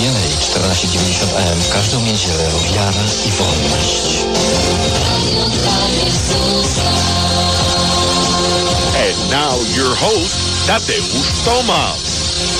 DLA 1490 AM w każdą niedzielę wiara i wolność. And now your host, Tadeusz Tomasz.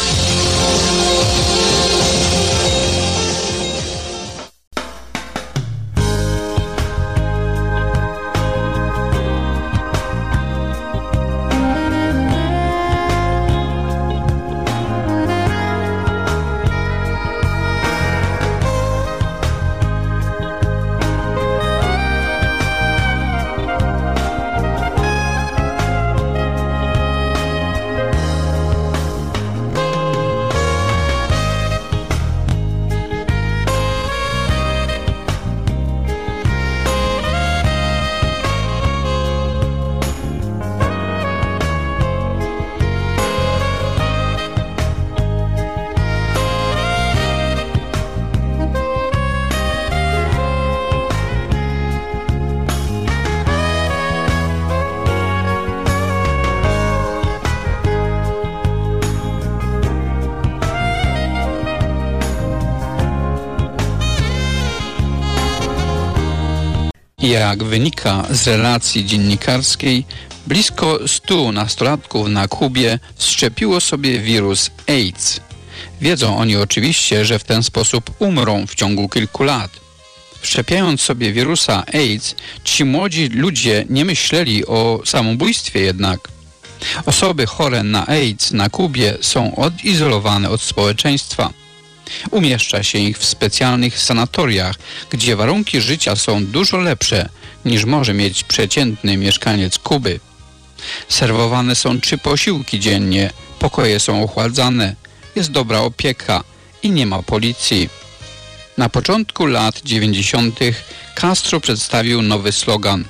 Jak wynika z relacji dziennikarskiej, blisko 100 nastolatków na Kubie wszczepiło sobie wirus AIDS. Wiedzą oni oczywiście, że w ten sposób umrą w ciągu kilku lat. Wszczepiając sobie wirusa AIDS, ci młodzi ludzie nie myśleli o samobójstwie jednak. Osoby chore na AIDS na Kubie są odizolowane od społeczeństwa. Umieszcza się ich w specjalnych sanatoriach, gdzie warunki życia są dużo lepsze niż może mieć przeciętny mieszkaniec Kuby. Serwowane są 3 posiłki dziennie, pokoje są ochładzane, jest dobra opieka i nie ma policji. Na początku lat 90. Castro przedstawił nowy slogan: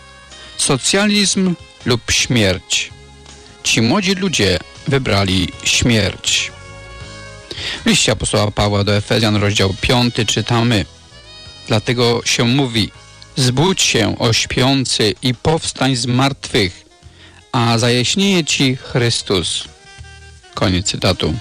socjalizm lub śmierć. Ci młodzi ludzie wybrali śmierć. W liście apostoła Pawła do Efezjan, rozdział 5 czytamy: dlatego się mówi: zbudź się, o śpiący, i powstań z martwych, a zajaśnieje ci Chrystus. Koniec cytatu.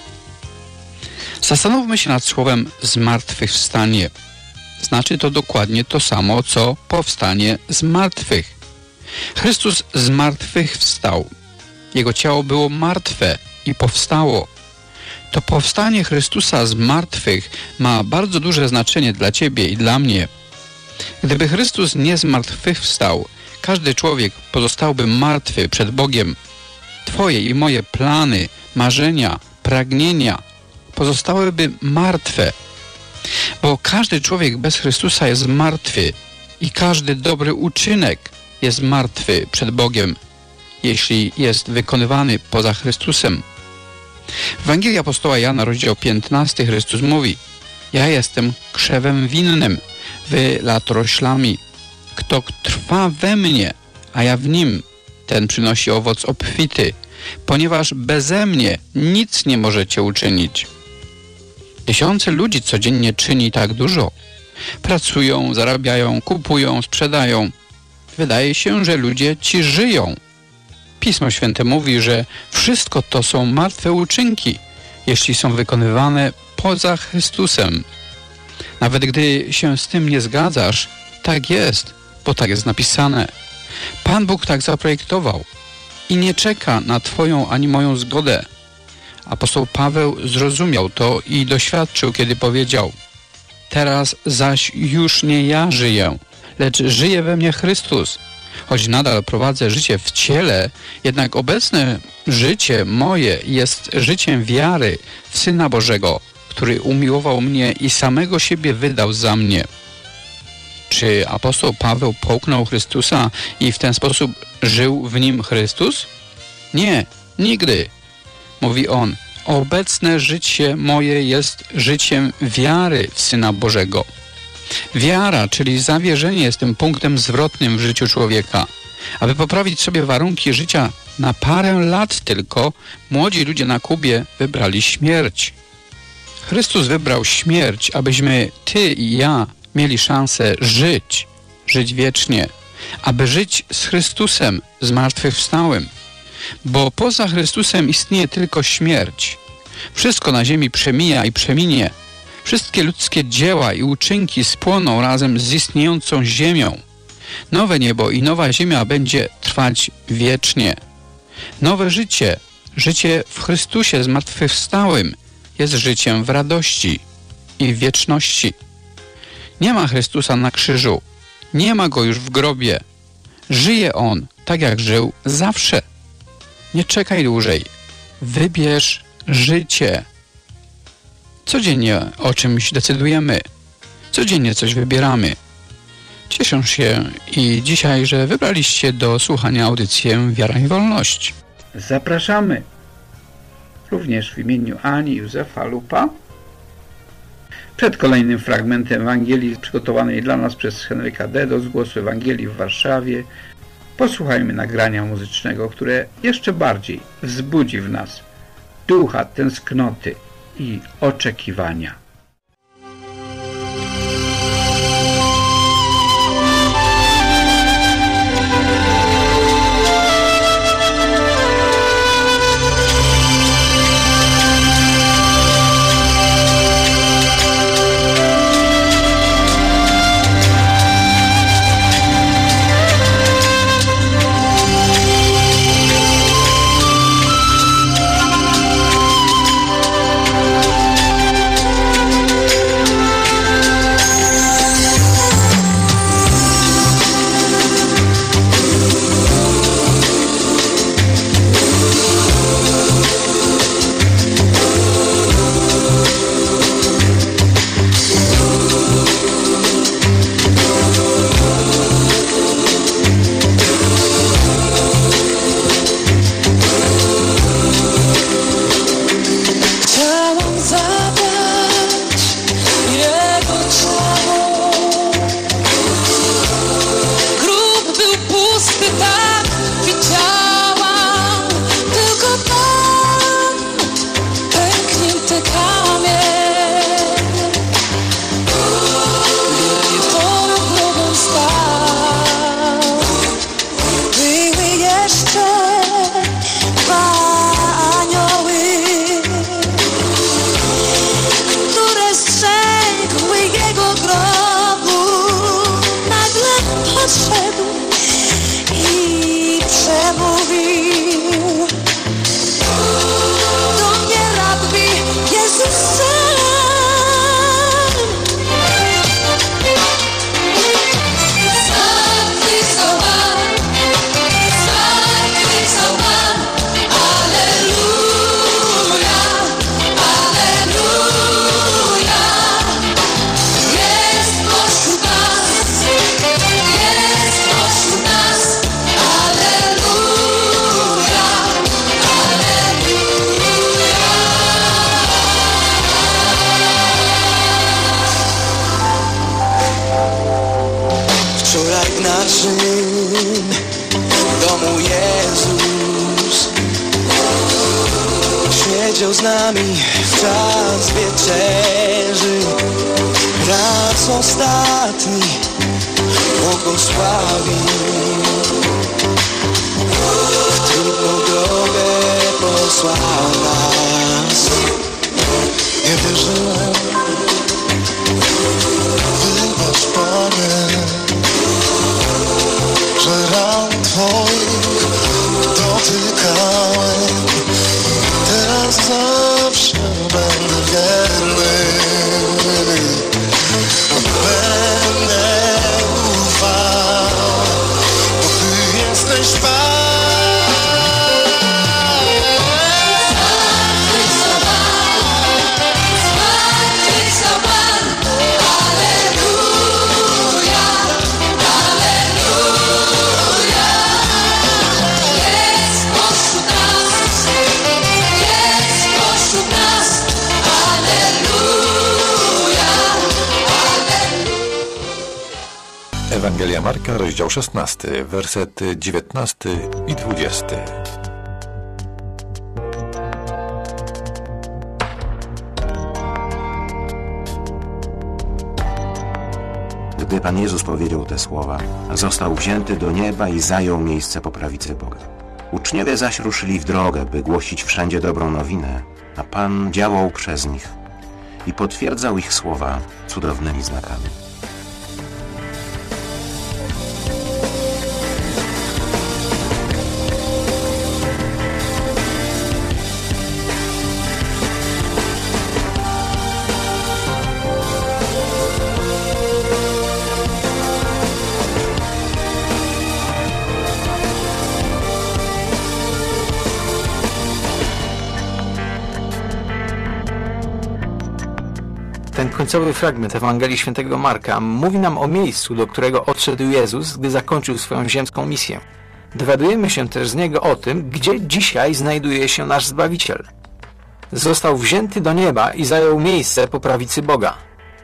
Zastanówmy się nad słowem zmartwychwstanie. Znaczy to dokładnie to samo, co powstanie z martwych. Chrystus z martwych wstał. Jego ciało było martwe i powstało. To powstanie Chrystusa z martwych ma bardzo duże znaczenie dla ciebie i dla mnie. Gdyby Chrystus nie zmartwychwstał, każdy człowiek pozostałby martwy przed Bogiem. Twoje i moje plany, marzenia, pragnienia pozostałyby martwe. Bo każdy człowiek bez Chrystusa jest martwy i każdy dobry uczynek jest martwy przed Bogiem, jeśli jest wykonywany poza Chrystusem. W Ewangelii apostoła Jana, rozdział 15, Chrystus mówi: ja jestem krzewem winnym, wy latoroślami. Kto trwa we mnie, a ja w nim, ten przynosi owoc obfity, ponieważ beze mnie nic nie możecie uczynić. Tysiące ludzi codziennie czyni tak dużo. Pracują, zarabiają, kupują, sprzedają. Wydaje się, że ludzie ci żyją. Pismo Święte mówi, że wszystko to są martwe uczynki, jeśli są wykonywane poza Chrystusem. Nawet gdy się z tym nie zgadzasz, tak jest, bo tak jest napisane. Pan Bóg tak zaprojektował i nie czeka na twoją ani moją zgodę. Apostoł Paweł zrozumiał to i doświadczył, kiedy powiedział: teraz zaś już nie ja żyję, lecz żyje we mnie Chrystus. Choć nadal prowadzę życie w ciele, jednak obecne życie moje jest życiem wiary w Syna Bożego, który umiłował mnie i samego siebie wydał za mnie. Czy apostoł Paweł połknął Chrystusa i w ten sposób żył w nim Chrystus? Nie, nigdy. Mówi on: obecne życie moje jest życiem wiary w Syna Bożego. Wiara, czyli zawierzenie, jest tym punktem zwrotnym w życiu człowieka. Aby poprawić sobie warunki życia na parę lat tylko, młodzi ludzie na Kubie wybrali śmierć. Chrystus wybrał śmierć, abyśmy ty i ja mieli szansę żyć wiecznie, aby żyć z Chrystusem zmartwychwstałym. Bo poza Chrystusem istnieje tylko śmierć. Wszystko na ziemi przemija i przeminie. Wszystkie ludzkie dzieła i uczynki spłoną razem z istniejącą ziemią. Nowe niebo i nowa ziemia będzie trwać wiecznie. Nowe życie, życie w Chrystusie zmartwychwstałym, jest życiem w radości i w wieczności. Nie ma Chrystusa na krzyżu, nie ma Go już w grobie. Żyje On tak, jak żył zawsze. Nie czekaj dłużej. Wybierz życie. Codziennie o czymś decydujemy. Codziennie coś wybieramy. Cieszę się i dzisiaj, że wybraliście do słuchania audycję Wiara i Wolność. Zapraszamy również w imieniu Ani Józefa Lupa. Przed kolejnym fragmentem Ewangelii przygotowanej dla nas przez Henryka Dedo z Głosu Ewangelii w Warszawie posłuchajmy nagrania muzycznego, które jeszcze bardziej wzbudzi w nas ducha tęsknoty i oczekiwania. z nami w czas wieczerzy. Raz ostatni błogosławił, w trudną drogę posłał nas. Nie wierzyłem, wybacz Panie, że ran Twoich dotykałem. Teraz zawsze będę wierny, będę ufał, bo Ty jesteś Pan. Ewangelia Marka, rozdział 16, wersety 19 i 20. Gdy Pan Jezus powiedział te słowa, został wzięty do nieba i zajął miejsce po prawicy Boga. Uczniowie zaś ruszyli w drogę, by głosić wszędzie dobrą nowinę, a Pan działał przez nich. i potwierdzał ich słowa cudownymi znakami. Ten końcowy fragment Ewangelii Świętego Marka mówi nam o miejscu, do którego odszedł Jezus, gdy zakończył swoją ziemską misję. Dowiadujemy się też z niego o tym, gdzie dzisiaj znajduje się nasz Zbawiciel. Został wzięty do nieba i zajął miejsce po prawicy Boga.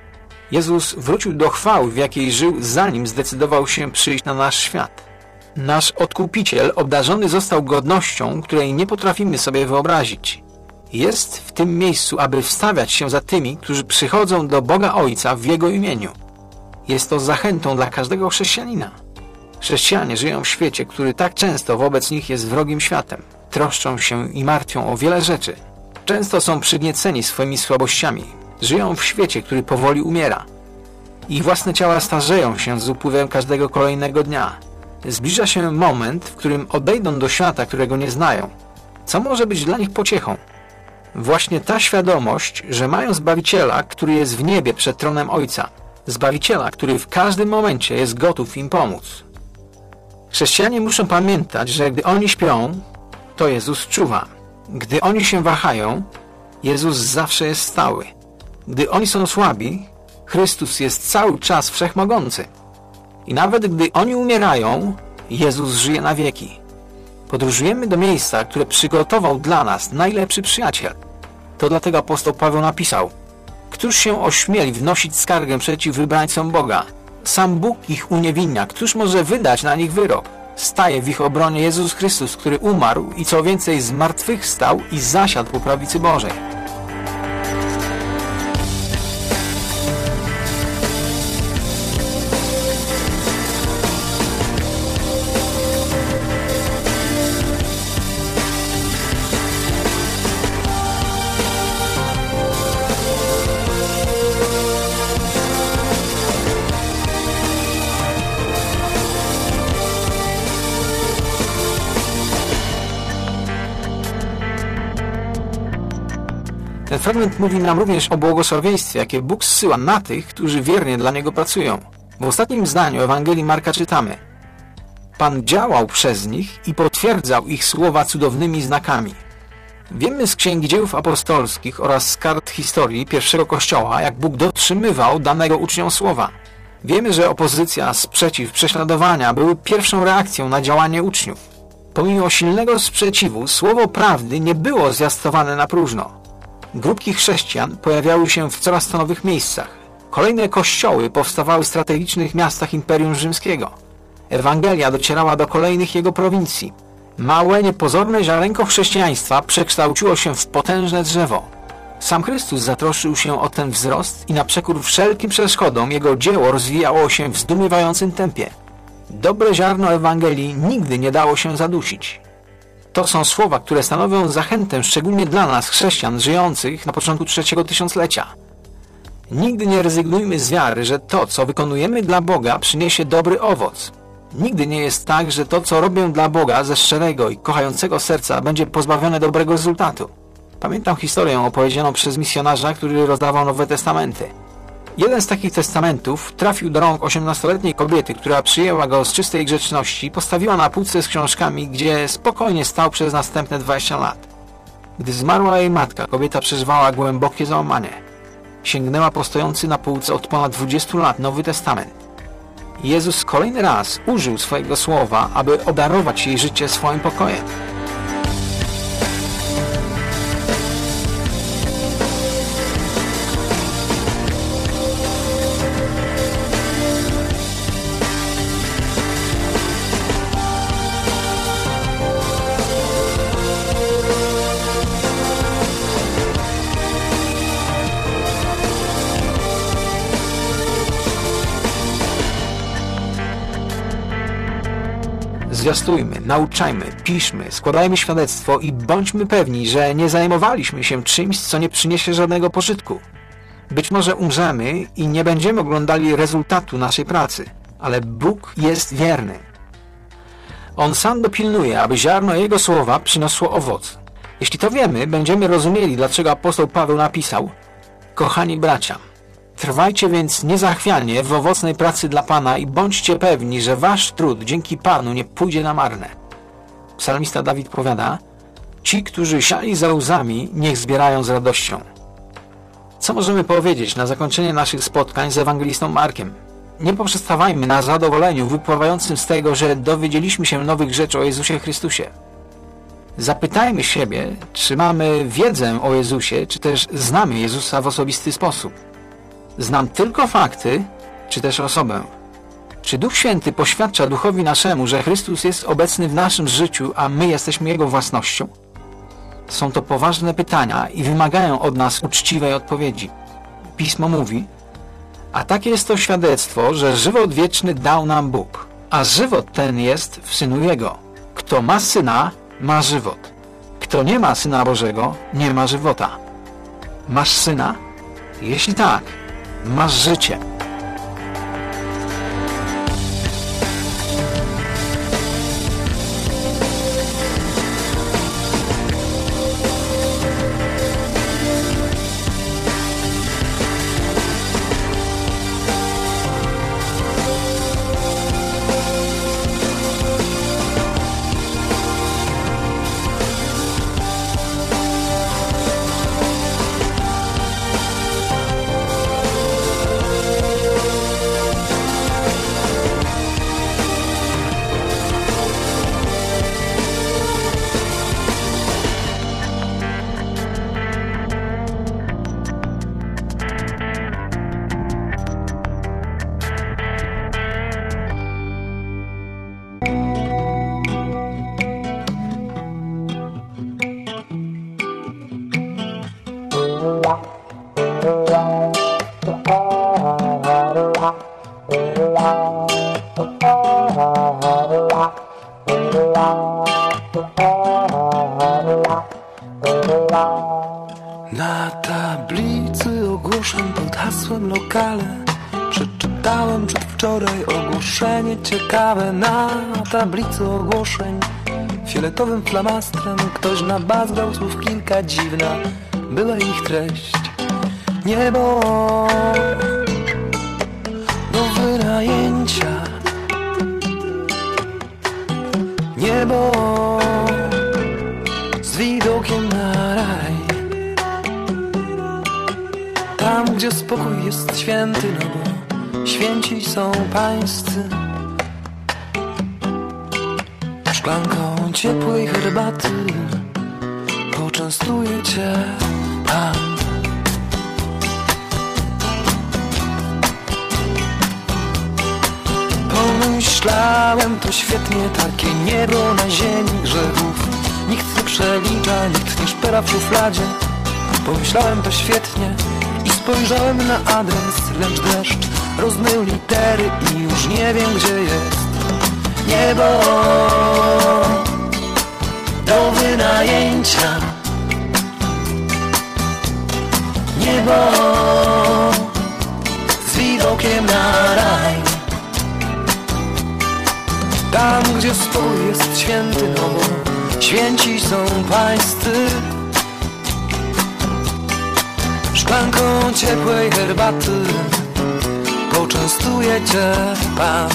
Jezus wrócił do chwały, w jakiej żył, zanim zdecydował się przyjść na nasz świat. Nasz Odkupiciel obdarzony został godnością, której nie potrafimy sobie wyobrazić. Jest w tym miejscu, aby wstawiać się za tymi, którzy przychodzą do Boga Ojca w Jego imieniu. Jest to zachętą dla każdego chrześcijanina. Chrześcijanie żyją w świecie, który tak często wobec nich jest wrogim światem. Troszczą się i martwią o wiele rzeczy. Często są przygnieceni swoimi słabościami. Żyją w świecie, który powoli umiera. Ich własne ciała starzeją się z upływem każdego kolejnego dnia. Zbliża się moment, w którym odejdą do świata, którego nie znają. Co może być dla nich pociechą? Właśnie ta świadomość, że mają Zbawiciela, który jest w niebie przed tronem Ojca. Zbawiciela, który w każdym momencie jest gotów im pomóc. Chrześcijanie muszą pamiętać, że gdy oni śpią, to Jezus czuwa. Gdy oni się wahają, Jezus zawsze jest stały. Gdy oni są słabi, Chrystus jest cały czas wszechmogący. I nawet gdy oni umierają, Jezus żyje na wieki. Podróżujemy do miejsca, które przygotował dla nas najlepszy przyjaciel. To dlatego apostoł Paweł napisał: Któż się ośmieli wnosić skargę przeciw wybrańcom Boga? Sam Bóg ich uniewinnia. Któż może wydać na nich wyrok? Staje w ich obronie Jezus Chrystus, który umarł i co więcej zmartwychwstał i zasiadł po prawicy Bożej. Ten fragment mówi nam również o błogosławieństwie, jakie Bóg zsyła na tych, którzy wiernie dla Niego pracują. W ostatnim zdaniu Ewangelii Marka czytamy: Pan działał przez nich i potwierdzał ich słowa cudownymi znakami. Wiemy z Księgi Dziejów Apostolskich oraz z kart historii pierwszego Kościoła, jak Bóg dotrzymywał danego uczniom słowa. Wiemy, że opozycja, sprzeciw, prześladowania były pierwszą reakcją na działanie uczniów. Pomimo silnego sprzeciwu, słowo prawdy nie było zwiastowane na próżno. Grupki chrześcijan pojawiały się w coraz to nowych miejscach. Kolejne kościoły powstawały w strategicznych miastach Imperium Rzymskiego. Ewangelia docierała do kolejnych jego prowincji. Małe, niepozorne ziarenko chrześcijaństwa przekształciło się w potężne drzewo. Sam Chrystus zatroszczył się o ten wzrost i na przekór wszelkim przeszkodom jego dzieło rozwijało się w zdumiewającym tempie. Dobre ziarno Ewangelii nigdy nie dało się zadusić. To są słowa, które stanowią zachętę szczególnie dla nas, chrześcijan żyjących na początku trzeciego tysiąclecia. Nigdy nie rezygnujmy z wiary, że to, co wykonujemy dla Boga, przyniesie dobry owoc. Nigdy nie jest tak, że to, co robię dla Boga ze szczerego i kochającego serca, będzie pozbawione dobrego rezultatu. Pamiętam historię opowiedzianą przez misjonarza, który rozdawał Nowe Testamenty. Jeden z takich testamentów trafił do rąk 18-letniej kobiety, która przyjęła go z czystej grzeczności, postawiła na półce z książkami, gdzie spokojnie stał przez następne 20 lat. Gdy zmarła jej matka, kobieta przeżywała głębokie załamanie. Sięgnęła po stojący na półce od ponad 20 lat Nowy Testament. Jezus kolejny raz użył swojego słowa, aby obdarować jej życie swoim pokojem. Zwiastujmy, nauczajmy, piszmy, składajmy świadectwo i bądźmy pewni, że nie zajmowaliśmy się czymś, co nie przyniesie żadnego pożytku. Być może umrzemy i nie będziemy oglądali rezultatu naszej pracy, ale Bóg jest wierny. On sam dopilnuje, aby ziarno Jego słowa przyniosło owoc. Jeśli to wiemy, będziemy rozumieli, dlaczego apostoł Paweł napisał: kochani bracia, trwajcie więc niezachwianie w owocnej pracy dla Pana i bądźcie pewni, że wasz trud dzięki Panu nie pójdzie na marne. Psalmista Dawid powiada: ci, którzy siali za łzami, niech zbierają z radością. Co możemy powiedzieć na zakończenie naszych spotkań z ewangelistą Markiem? Nie poprzestawajmy na zadowoleniu wypływającym z tego, że dowiedzieliśmy się nowych rzeczy o Jezusie Chrystusie. Zapytajmy siebie, czy mamy wiedzę o Jezusie, czy też znamy Jezusa w osobisty sposób. Znam tylko fakty, czy też osobę? Czy Duch Święty poświadcza Duchowi naszemu, że Chrystus jest obecny w naszym życiu, a my jesteśmy Jego własnością? Są to poważne pytania i wymagają od nas uczciwej odpowiedzi. Pismo mówi: a takie jest to świadectwo, że żywot wieczny dał nam Bóg, a żywot ten jest w Synu Jego. Kto ma Syna, ma żywot. Kto nie ma Syna Bożego, nie ma żywota. Masz Syna? Jeśli tak, masz życie. Na tablicy ogłoszeń pod hasłem lokale przeczytałem przedwczoraj ogłoszenie ciekawe. Na tablicy ogłoszeń fioletowym flamastrem ktoś nabazgał słów kilka, dziwna była ich treść. Niebo do wynajęcia, niebo z widokiem na raj. Tam, gdzie spokój jest święty, no bo święci są pańscy. Szklanką ciepłej herbaty poczęstuje cię Pan. Pomyślałem, to świetnie, takie niebo na ziemi grzechów. Nikt nie przelicza, nikt nie szpera w szufladzie. Pomyślałem, to świetnie i spojrzałem na adres, lecz deszcz rozmył litery i już nie wiem, gdzie jest niebo do wynajęcia. Niebo z widokiem na raj. Tam, gdzie spokój jest święty, no bo święci są pańscy. Szklanką ciepłej herbaty poczęstuje cię Pan.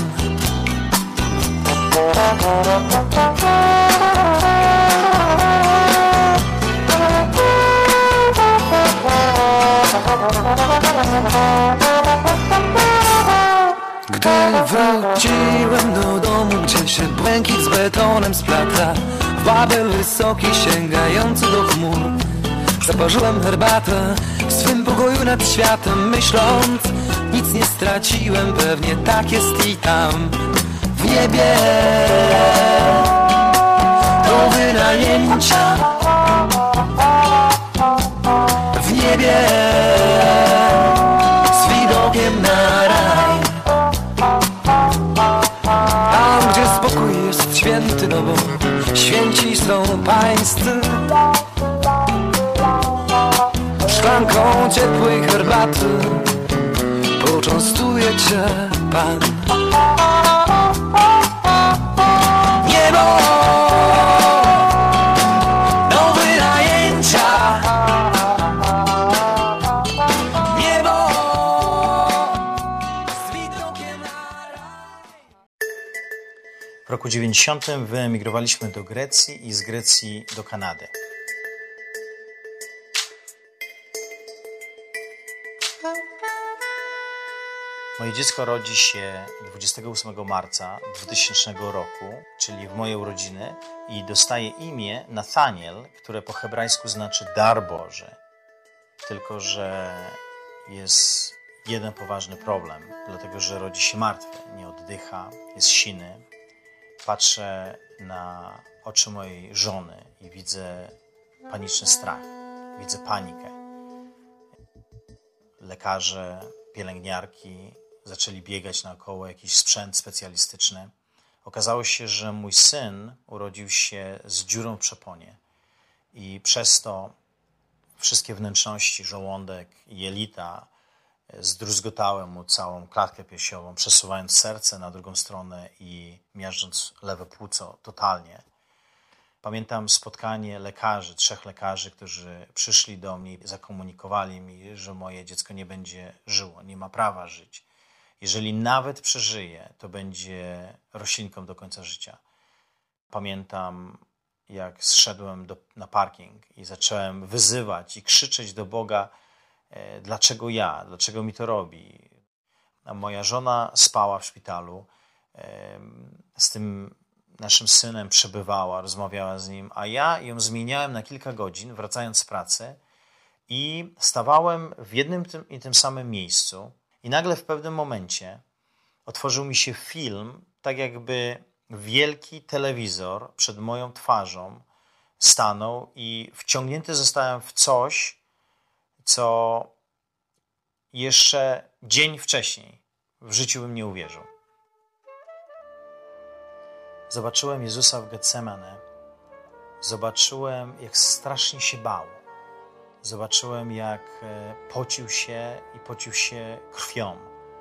Gdy wróciłem do domu, gdzie się błękit z betonem splata, w Babel wysoki sięgający do chmur, zaparzyłem herbatę w swym pokoju nad światem, myśląc, nic nie straciłem, pewnie tak jest i tam w niebie do wynajęcia. W niebie z widokiem na raj. Tam, gdzie spokój jest święty, no bo święci są pańscy. szklanką ciepłej herbaty poczęstuje cię Pan. Niebo do wynajęcia, niebo z widokiem na raj. W roku 90 wyemigrowaliśmy do Grecji i z Grecji do Kanady. Moje dziecko rodzi się 28 marca 2000 roku, czyli w moje urodziny, i dostaje imię Nathaniel, które po hebrajsku znaczy dar Boży. Tylko że jest jeden poważny problem, dlatego że rodzi się martwy, nie oddycha, jest siny. Patrzę na oczy mojej żony i widzę paniczny strach, widzę panikę. Lekarze, pielęgniarki zaczęli biegać naokoło, jakiś sprzęt specjalistyczny. Okazało się, że mój syn urodził się z dziurą w przeponie i przez to wszystkie wnętrzności, żołądek i jelita zdruzgotały mu całą klatkę piersiową, przesuwając serce na drugą stronę i miażdżąc lewe płuco totalnie. Pamiętam spotkanie lekarzy, 3 lekarzy, którzy przyszli do mnie i zakomunikowali mi, że moje dziecko nie będzie żyło, nie ma prawa żyć. Jeżeli nawet przeżyje, to będzie roślinką do końca życia. Pamiętam, jak zszedłem na parking i zacząłem wyzywać i krzyczeć do Boga, dlaczego ja, dlaczego mi to robi. A moja żona spała w szpitalu, z tym naszym synem przebywała, rozmawiała z nim, a ja ją zmieniałem na kilka godzin, wracając z pracy, i stawałem w jednym i tym samym miejscu i nagle w pewnym momencie otworzył mi się film, tak jakby wielki telewizor przed moją twarzą stanął i wciągnięty zostałem w coś, co jeszcze dzień wcześniej w życiu bym nie uwierzył. Zobaczyłem Jezusa w Getsemane. Zobaczyłem, jak strasznie się bał. Zobaczyłem, jak pocił się krwią.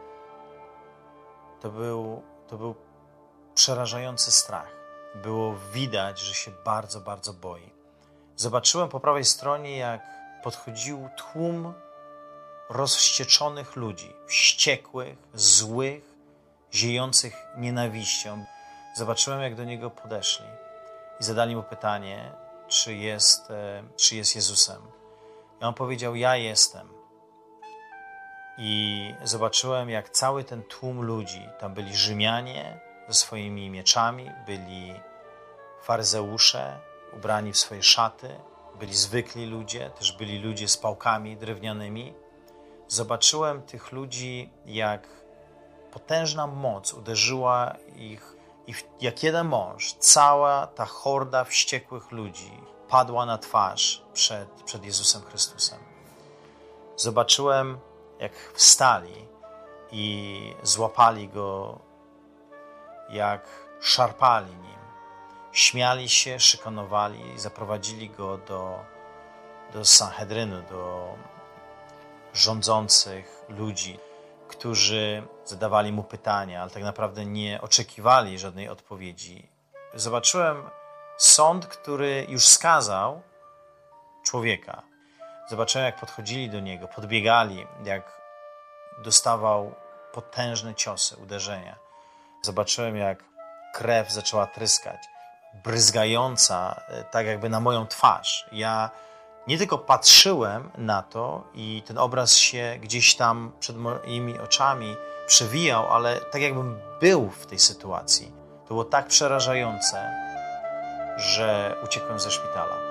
To był przerażający strach. Było widać, że się bardzo, bardzo boi. Zobaczyłem po prawej stronie, jak podchodził tłum rozwścieczonych ludzi, wściekłych, złych, ziejących nienawiścią. Zobaczyłem, jak do niego podeszli i zadali mu pytanie, czy jest Jezusem. I on powiedział, ja jestem. I zobaczyłem, jak cały ten tłum ludzi, tam byli Rzymianie ze swoimi mieczami, byli faryzeusze ubrani w swoje szaty, byli zwykli ludzie, też byli ludzie z pałkami drewnianymi. Zobaczyłem tych ludzi, jak potężna moc uderzyła ich i jak jeden mąż, cała ta horda wściekłych ludzi padła na twarz przed Jezusem Chrystusem. Zobaczyłem, jak wstali i złapali Go, jak szarpali Nim. Śmiali się, szykanowali i zaprowadzili Go do Sanhedrynu, do rządzących ludzi, którzy zadawali Mu pytania, ale tak naprawdę nie oczekiwali żadnej odpowiedzi. Zobaczyłem sąd, który już skazał człowieka. Zobaczyłem, jak podchodzili do Niego, podbiegali, jak dostawał potężne ciosy, uderzenia. Zobaczyłem, jak krew zaczęła tryskać, bryzgająca tak jakby na moją twarz. Ja nie tylko patrzyłem na to i ten obraz się gdzieś tam przed moimi oczami przewijał, ale tak jakbym był w tej sytuacji. To było tak przerażające, że uciekłem ze szpitala.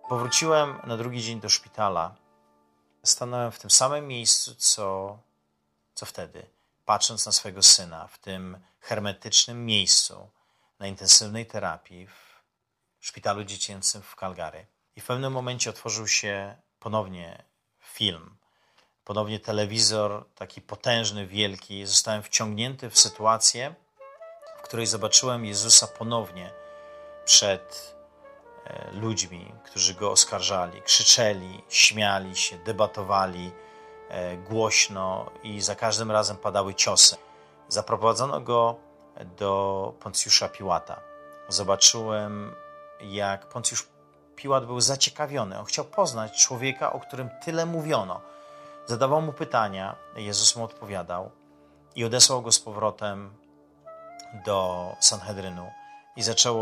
Powróciłem na drugi dzień do szpitala. Stanąłem w tym samym miejscu, co wtedy, patrząc na swojego syna w tym hermetycznym miejscu na intensywnej terapii w szpitalu dziecięcym w Calgary. I w pewnym momencie otworzył się ponownie film, ponownie telewizor, taki potężny, wielki. Zostałem wciągnięty w sytuację, w której zobaczyłem Jezusa ponownie przed ludźmi, którzy Go oskarżali, krzyczeli, śmiali się, debatowali głośno i za każdym razem padały ciosy. Zaprowadzono Go do Poncjusza Piłata. Zobaczyłem, jak Poncjusz Piłat był zaciekawiony. On chciał poznać człowieka, o którym tyle mówiono. Zadawał mu pytania, Jezus mu odpowiadał i odesłał go z powrotem do Sanhedrynu i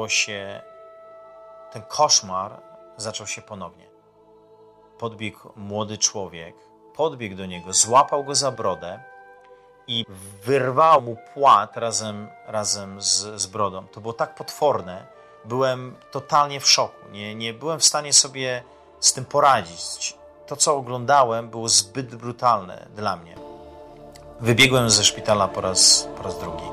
ten koszmar zaczął się ponownie. Podbiegł młody człowiek, podbiegł do niego, złapał go za brodę i wyrwał mu płat razem z brodą. To było tak potworne, byłem totalnie w szoku. Nie byłem w stanie sobie z tym poradzić. To, co oglądałem, było zbyt brutalne dla mnie. Wybiegłem ze szpitala po raz drugi.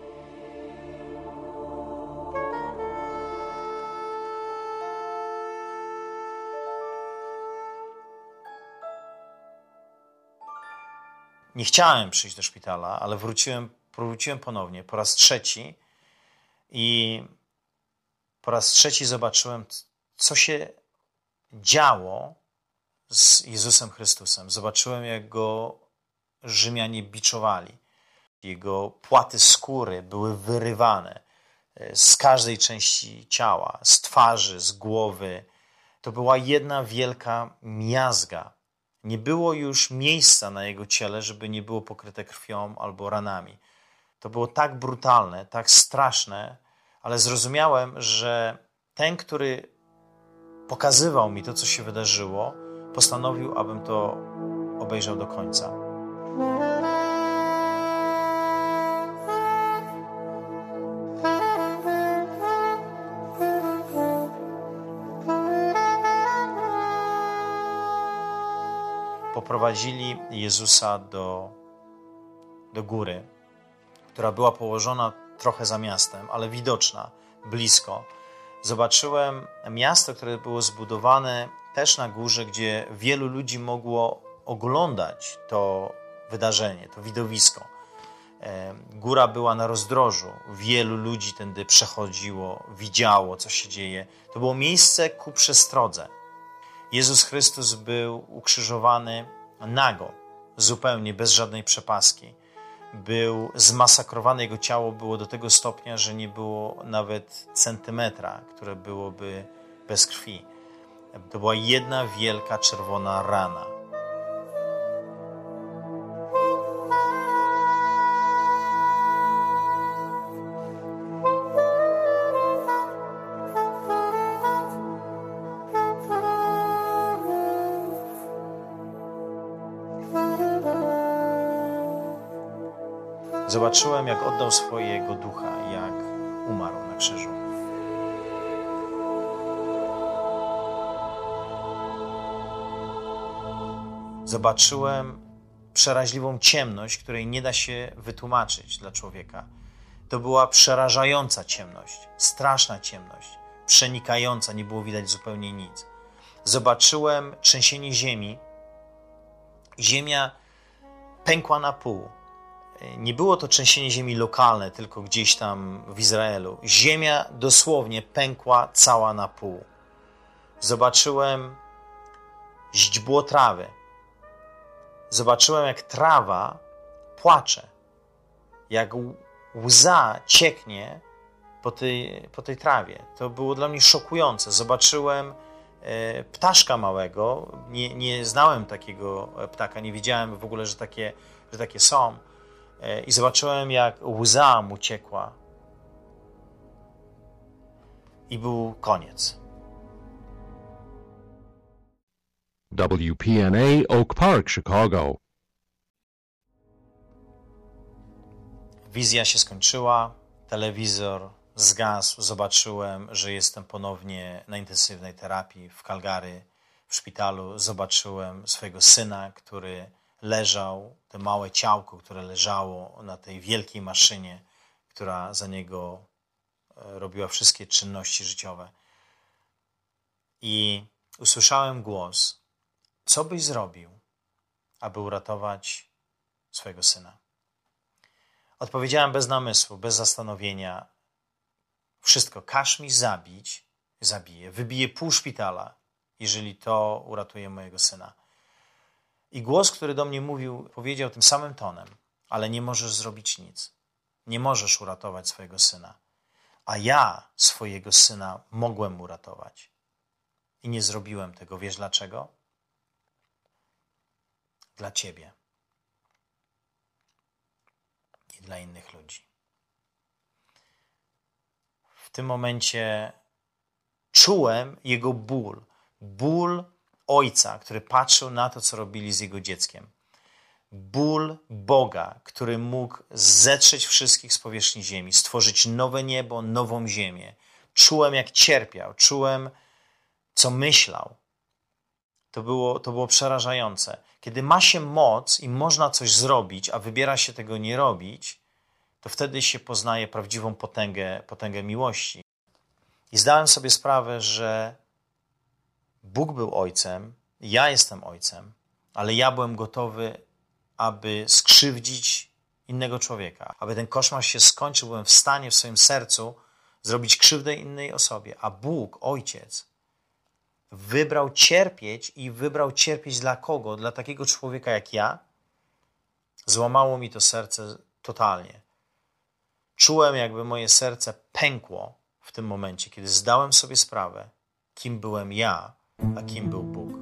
Nie chciałem przyjść do szpitala, ale wróciłem ponownie, po raz trzeci i po raz trzeci zobaczyłem, co się działo z Jezusem Chrystusem. Zobaczyłem, jak Go Rzymianie biczowali. Jego płaty skóry były wyrywane z każdej części ciała, z twarzy, z głowy. To była jedna wielka miazga. Nie było już miejsca na Jego ciele, żeby nie było pokryte krwią albo ranami. To było tak brutalne, tak straszne, ale zrozumiałem, że ten, który pokazywał mi to, co się wydarzyło, postanowił, abym to obejrzał do końca. Poprowadzili Jezusa do góry, która była położona trochę za miastem, ale widoczna, blisko. Zobaczyłem miasto, które było zbudowane też na górze, gdzie wielu ludzi mogło oglądać to wydarzenie, to widowisko. Góra była na rozdrożu, wielu ludzi tędy przechodziło, widziało, co się dzieje. To było miejsce ku przestrodze. Jezus Chrystus był ukrzyżowany nago, zupełnie bez żadnej przepaski. Był zmasakrowany, jego ciało było do tego stopnia, że nie było nawet centymetra, które byłoby bez krwi. To była jedna wielka czerwona rana. Zobaczyłem, jak oddał swojego ducha, jak umarł na krzyżu. Zobaczyłem przeraźliwą ciemność, której nie da się wytłumaczyć dla człowieka. To była przerażająca ciemność, straszna ciemność, przenikająca, nie było widać zupełnie nic. Zobaczyłem trzęsienie ziemi. Ziemia pękła na pół. Nie było to trzęsienie ziemi lokalne, tylko gdzieś tam w Izraelu. Ziemia dosłownie pękła cała na pół. Zobaczyłem źdźbło trawy. Zobaczyłem, jak trawa płacze. Jak łza cieknie po tej trawie. To było dla mnie szokujące. Zobaczyłem ptaszka małego. Nie znałem takiego ptaka. Nie wiedziałem w ogóle, że takie są. I zobaczyłem, jak łza mu ciekła. I był koniec. WPNA Oak Park, Chicago. Wizja się skończyła, telewizor zgasł, zobaczyłem, że jestem ponownie na intensywnej terapii w Calgary, w szpitalu. Zobaczyłem swojego syna, który leżał, to małe ciałko, które leżało na tej wielkiej maszynie, która za niego robiła wszystkie czynności życiowe. I usłyszałem głos: co byś zrobił, aby uratować swojego syna? Odpowiedziałem bez namysłu, bez zastanowienia: wszystko, każ mi zabić, zabiję, wybiję pół szpitala, jeżeli to uratuje mojego syna. I głos, który do mnie mówił, powiedział tym samym tonem: ale nie możesz zrobić nic. Nie możesz uratować swojego syna. A ja swojego syna mogłem uratować. I nie zrobiłem tego. Wiesz dlaczego? Dla ciebie. I dla innych ludzi. W tym momencie czułem jego ból. Ból ojca, który patrzył na to, co robili z jego dzieckiem. Ból Boga, który mógł zetrzeć wszystkich z powierzchni ziemi, stworzyć nowe niebo, nową ziemię. Czułem, jak cierpiał, czułem, co myślał. To było przerażające. Kiedy ma się moc i można coś zrobić, a wybiera się tego nie robić, to wtedy się poznaje prawdziwą potęgę miłości. I zdałem sobie sprawę, że Bóg był ojcem, ja jestem ojcem, ale ja byłem gotowy, aby skrzywdzić innego człowieka. Aby ten koszmar się skończył, byłem w stanie w swoim sercu zrobić krzywdę innej osobie. A Bóg, Ojciec, wybrał cierpieć i wybrał cierpieć dla kogo? Dla takiego człowieka jak ja? Złamało mi to serce totalnie. Czułem, jakby moje serce pękło w tym momencie, kiedy zdałem sobie sprawę, kim byłem ja, a kim był Bóg.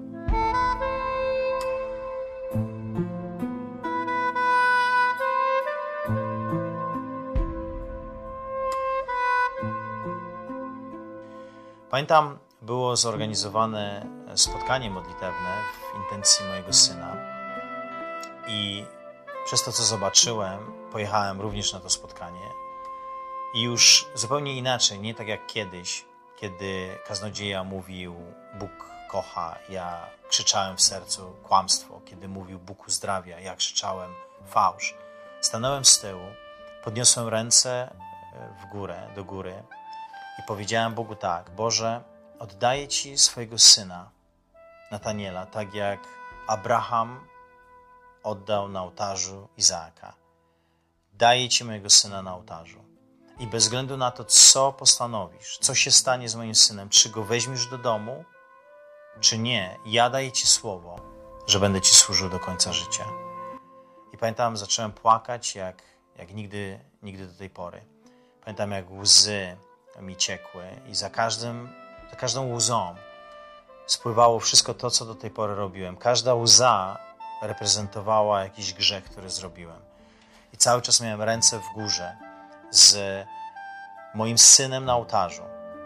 Pamiętam, było zorganizowane spotkanie modlitewne w intencji mojego syna i przez to, co zobaczyłem, pojechałem również na to spotkanie i już zupełnie inaczej, nie tak jak kiedyś, kiedy kaznodzieja mówił: Bóg kocha, ja krzyczałem w sercu kłamstwo. Kiedy mówił: Bóg uzdrawia, ja krzyczałem fałsz. Stanąłem z tyłu, podniosłem ręce do góry i powiedziałem Bogu tak: Boże, oddaję Ci swojego syna, Nataniela, tak jak Abraham oddał na ołtarzu Izaaka. Daję Ci mojego syna na ołtarzu. I bez względu na to, co postanowisz, co się stanie z moim synem, czy go weźmiesz do domu, czy nie, ja daję Ci słowo, że będę Ci służył do końca życia. I pamiętam, zacząłem płakać jak nigdy do tej pory. Pamiętam, jak łzy mi ciekły i za każdą łzą spływało wszystko to, co do tej pory robiłem. Każda łza reprezentowała jakiś grzech, który zrobiłem. I cały czas miałem ręce w górze z moim synem na ołtarzu.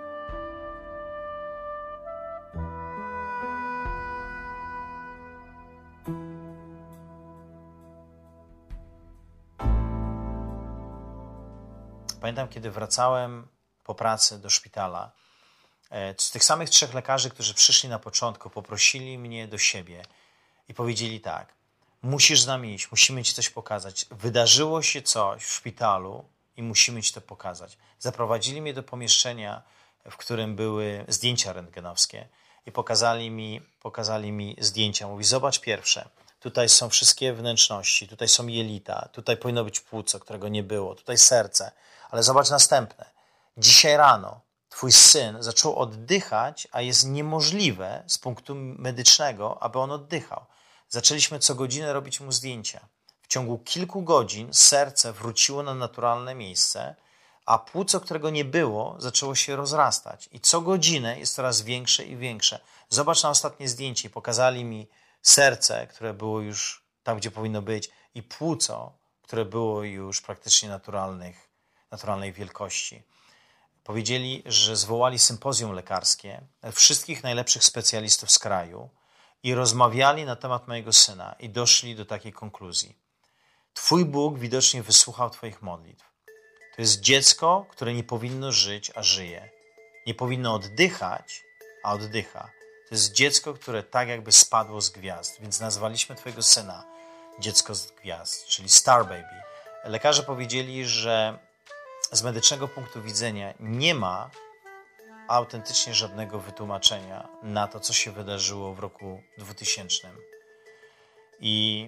Pamiętam, kiedy wracałem po pracy do szpitala, z tych samych 3 lekarzy, którzy przyszli na początku, poprosili mnie do siebie i powiedzieli tak: musisz z nami iść, musimy Ci coś pokazać. Wydarzyło się coś w szpitalu i musimy Ci to pokazać. Zaprowadzili mnie do pomieszczenia, w którym były zdjęcia rentgenowskie i pokazali mi zdjęcia. Mówi: zobacz pierwsze, tutaj są wszystkie wnętrzności, tutaj są jelita, tutaj powinno być płuco, którego nie było, tutaj serce, ale zobacz następne. Dzisiaj rano Twój syn zaczął oddychać, a jest niemożliwe z punktu medycznego, aby on oddychał. Zaczęliśmy co godzinę robić mu zdjęcia. W ciągu kilku godzin serce wróciło na naturalne miejsce, a płuco, którego nie było, zaczęło się rozrastać. I co godzinę jest coraz większe i większe. Zobacz na ostatnie zdjęcie. Pokazali mi serce, które było już tam, gdzie powinno być, i płuco, które było już praktycznie naturalnej wielkości. Powiedzieli, że zwołali sympozjum lekarskie wszystkich najlepszych specjalistów z kraju i rozmawiali na temat mojego syna i doszli do takiej konkluzji. Twój Bóg widocznie wysłuchał Twoich modlitw To jest dziecko, które nie powinno żyć, a żyje. Nie powinno oddychać, a oddycha. To jest dziecko, które tak jakby spadło z gwiazd, więc nazwaliśmy twojego syna dziecko z gwiazd, czyli Star Baby. Lekarze powiedzieli, że z medycznego punktu widzenia nie ma autentycznie żadnego wytłumaczenia na to, co się wydarzyło w roku 2000. I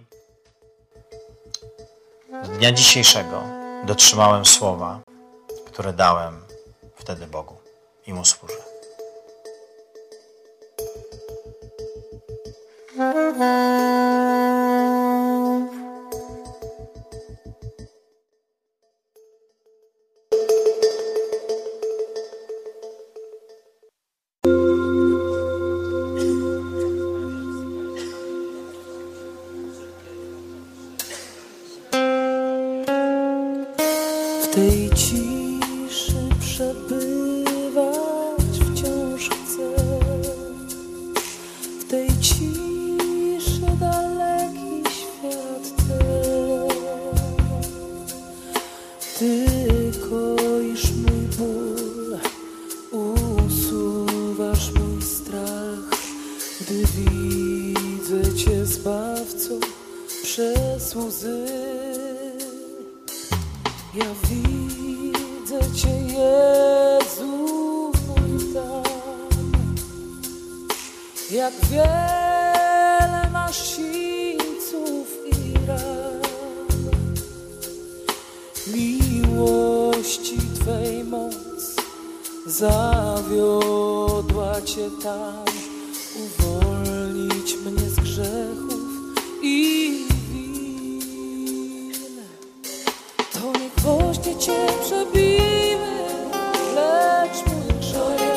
do dnia dzisiejszego dotrzymałem słowa, które dałem wtedy Bogu i Mu służę. W tej ciszy przebywać wciąż chcę. W tej ciszy daleki świat ten. Ty koisz mój ból, usuwasz mój strach, gdy widzę Cię, Zbawco, przez łzy. Ja widzę Cię, Jezu mój Pan, jak wiele masz sińców i ran. Miłości Twej moc zawiodła Cię tam, uwolnić mnie z grzechów i gwoździe Cię przebiły, lecz mój grzech.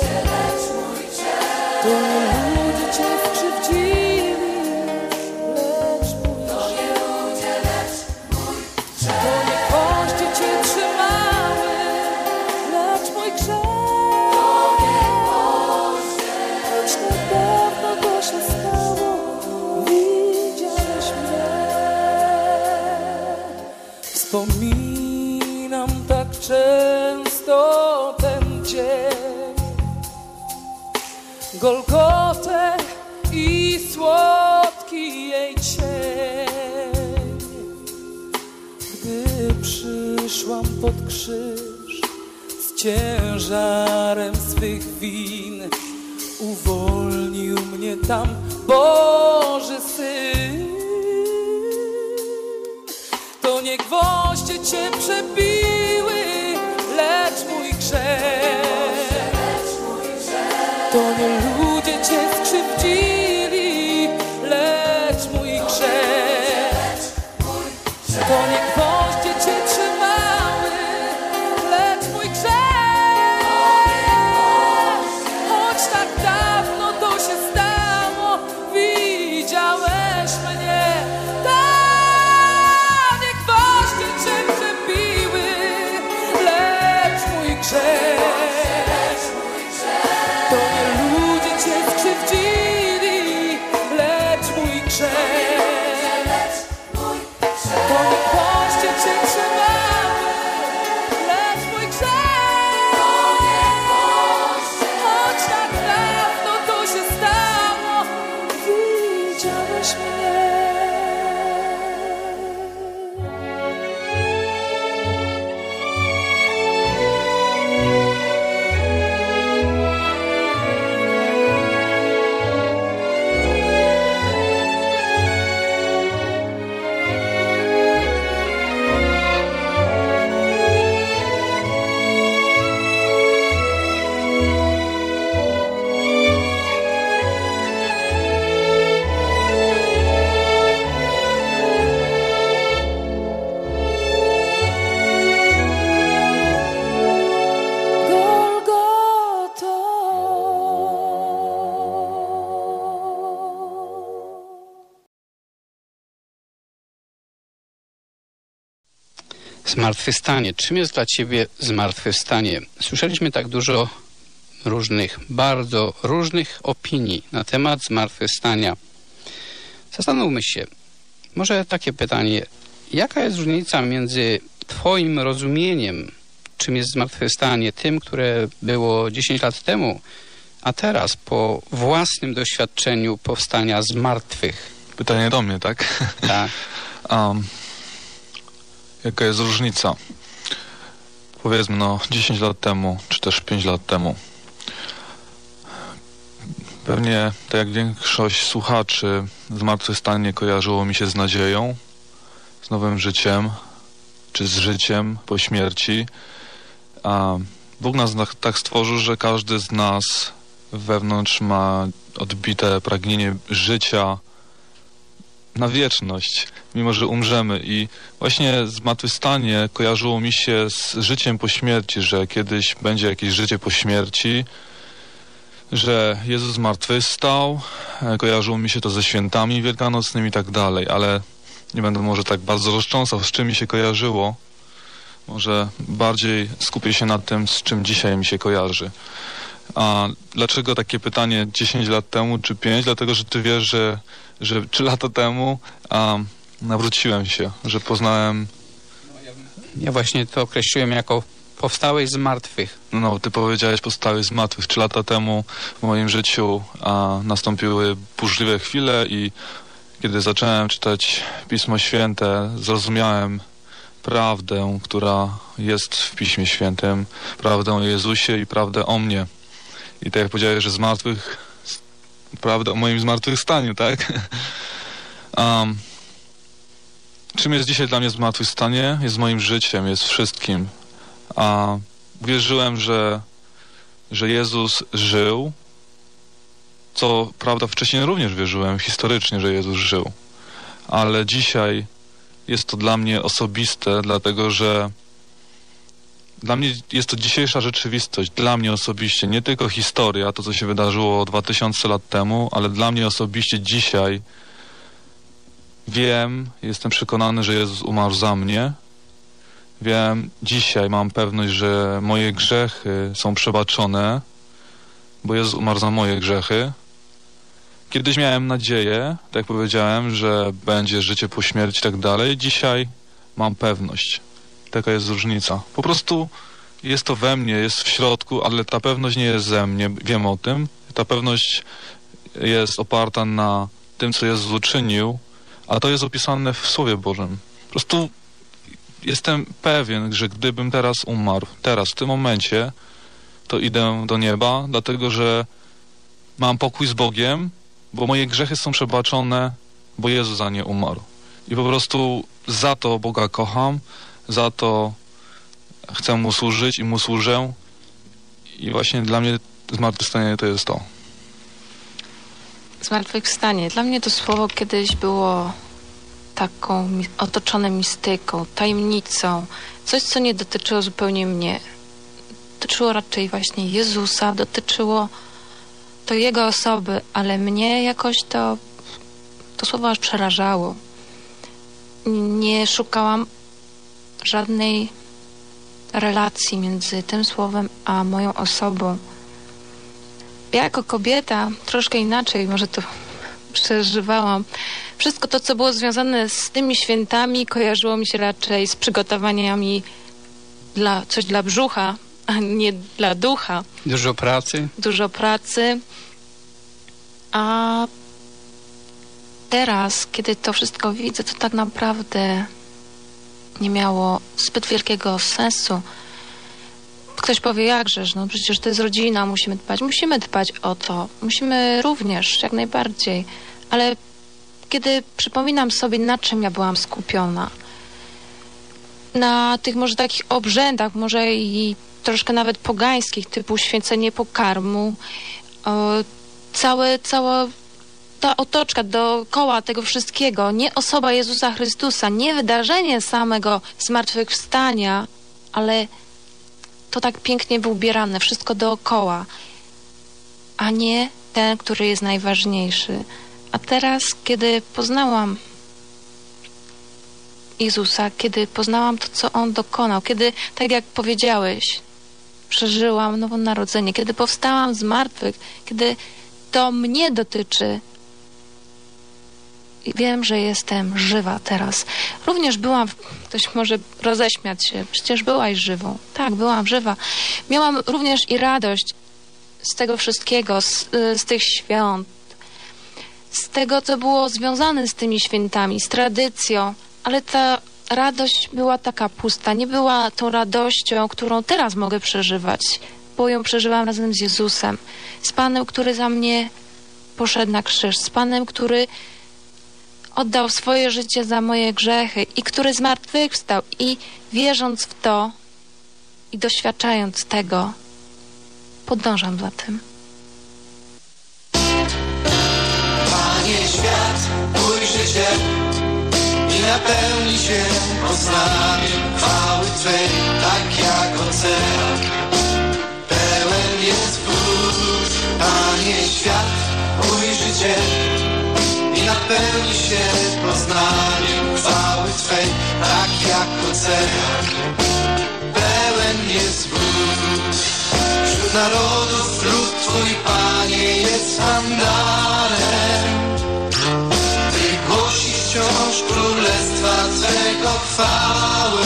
To nie ludzie Cię skrzywdzili, lecz mój grzech. To nie gwoździe Cię trzymały, lecz mój grzech. Choć na dawno to się stało, widziałeś mnie. Wspominam tak często ten dzień, Golgotę i słodki jej cień. Gdy przyszłam pod krzyż z ciężarem swych win, uwolnił mnie tam Boży Syn. To nie gwoździe Cię przebiły, lecz mój grzech. To nie ludzie Cię skrzywdzili, lecz mój grzech. To nie gwoździe Cię trzymały, lecz mój grzech. Choć tak dawno to się stało, widziałeś mnie. To nie ludzie Cię skrzywdzili, lecz mój grzech. To nie gwoździe Cię trzymały, lecz mój grzech. Choć tak dawno to się stało, widziałeś mnie. Zmartwychwstanie. Czym jest dla Ciebie zmartwychwstanie? Słyszeliśmy tak dużo różnych, bardzo różnych opinii na temat zmartwychwstania. Zastanówmy się, może takie pytanie, jaka jest różnica między Twoim rozumieniem, czym jest zmartwychwstanie, tym, które było 10 lat temu, a teraz po własnym doświadczeniu powstania z martwych? Pytanie do mnie, tak? Tak. Jaka jest różnica? Powiedzmy, 10 lat temu, czy też 5 lat temu. Pewnie, tak jak większość słuchaczy, zmartwychwstanie kojarzyło mi się z nadzieją, z nowym życiem, czy z życiem po śmierci. A Bóg nas tak stworzył, że każdy z nas wewnątrz ma odbite pragnienie życia na wieczność, mimo że umrzemy. I właśnie zmartwychwstanie kojarzyło mi się z życiem po śmierci, że kiedyś będzie jakieś życie po śmierci, że Jezus zmartwychwstał, kojarzyło mi się to ze świętami wielkanocnymi i tak dalej, ale nie będę może tak bardzo roztrząsał, z czym mi się kojarzyło. Może bardziej skupię się na tym, z czym dzisiaj mi się kojarzy. A dlaczego takie pytanie 10 lat temu czy 5? Dlatego, że ty wiesz, że 3 lata temu nawróciłem się, że poznałem... Ja właśnie to określiłem jako powstałeś z martwych. No, ty powiedziałeś powstałeś z martwych. 3 lata temu w moim życiu nastąpiły burzliwe chwile i kiedy zacząłem czytać Pismo Święte, zrozumiałem prawdę, która jest w Piśmie Świętym, prawdę o Jezusie i prawdę o mnie. I tak jak powiedziałeś, że z martwych, prawda o moim zmartwychwstaniu, tak? Czym jest dzisiaj dla mnie zmartwychwstanie? Jest moim życiem, jest wszystkim. Wierzyłem, że Jezus żył, co prawda wcześniej również wierzyłem historycznie, że Jezus żył. Ale dzisiaj jest to dla mnie osobiste, dlatego że dla mnie jest to dzisiejsza rzeczywistość, dla mnie osobiście, nie tylko historia, to co się wydarzyło 2000 lat temu, ale dla mnie osobiście dzisiaj wiem, jestem przekonany, że Jezus umarł za mnie. Wiem, dzisiaj mam pewność, że moje grzechy są przebaczone, bo Jezus umarł za moje grzechy. Kiedyś miałem nadzieję, tak jak powiedziałem, że będzie życie po śmierci i tak dalej. Dzisiaj mam pewność. Taka jest różnica. Po prostu jest to we mnie, jest w środku, ale ta pewność nie jest ze mnie. Wiem o tym. Ta pewność jest oparta na tym, co Jezus uczynił, a to jest opisane w Słowie Bożym. Po prostu jestem pewien, że gdybym teraz umarł, w tym momencie, to idę do nieba, dlatego że mam pokój z Bogiem, bo moje grzechy są przebaczone, bo Jezus za nie umarł. I po prostu za to Boga kocham, za to chcę Mu służyć i Mu służę. I właśnie dla mnie zmartwychwstanie to jest to. Zmartwychwstanie. Dla mnie to słowo kiedyś było taką otoczone mistyką, tajemnicą. Coś, co nie dotyczyło zupełnie mnie. Dotyczyło raczej właśnie Jezusa, dotyczyło to Jego osoby, ale mnie jakoś to słowo aż przerażało. Nie szukałam żadnej relacji między tym słowem a moją osobą. Ja jako kobieta troszkę inaczej może to przeżywałam. Wszystko to, co było związane z tymi świętami, kojarzyło mi się raczej z przygotowaniami coś dla brzucha, a nie dla ducha. Dużo pracy. Dużo pracy. A teraz, kiedy to wszystko widzę, to tak naprawdę nie miało zbyt wielkiego sensu. Ktoś powie, jakżeż, no przecież to jest rodzina, musimy dbać o to, musimy również, jak najbardziej, ale kiedy przypominam sobie, na czym ja byłam skupiona, na tych może takich obrzędach, może i troszkę nawet pogańskich, typu święcenie pokarmu, cała ta otoczka dookoła tego wszystkiego, nie osoba Jezusa Chrystusa, nie wydarzenie samego zmartwychwstania, ale to tak pięknie wyubierane, wszystko dookoła, a nie ten, który jest najważniejszy. A teraz, kiedy poznałam Jezusa, kiedy poznałam to, co On dokonał, kiedy, tak jak powiedziałeś, przeżyłam nowonarodzenie, kiedy powstałam z martwych, kiedy to mnie dotyczy, i wiem, że jestem żywa teraz. Również byłam, ktoś może roześmiać się, przecież byłaś żywą. Tak, byłam żywa. Miałam również i radość z tego wszystkiego, z tych świąt, z tego, co było związane z tymi świętami, z tradycją, ale ta radość była taka pusta. Nie była tą radością, którą teraz mogę przeżywać, bo ją przeżywam razem z Jezusem, z Panem, który za mnie poszedł na krzyż, z Panem, który oddał swoje życie za moje grzechy i który zmartwychwstał. I wierząc w to i doświadczając tego, podążam za tym. Panie, świat ujrzy Cię i napełni się poznaniem chwały Twej, tak jak ocean pełen jest wód. Panie, świat ujrzy Cię i napełni się poznaniem chwały Twej, tak jak ocean pełen jest wód. Wśród narodów lud Twój, Panie, jest handlarem. Ty głosisz wciąż królestwa Twego chwałę.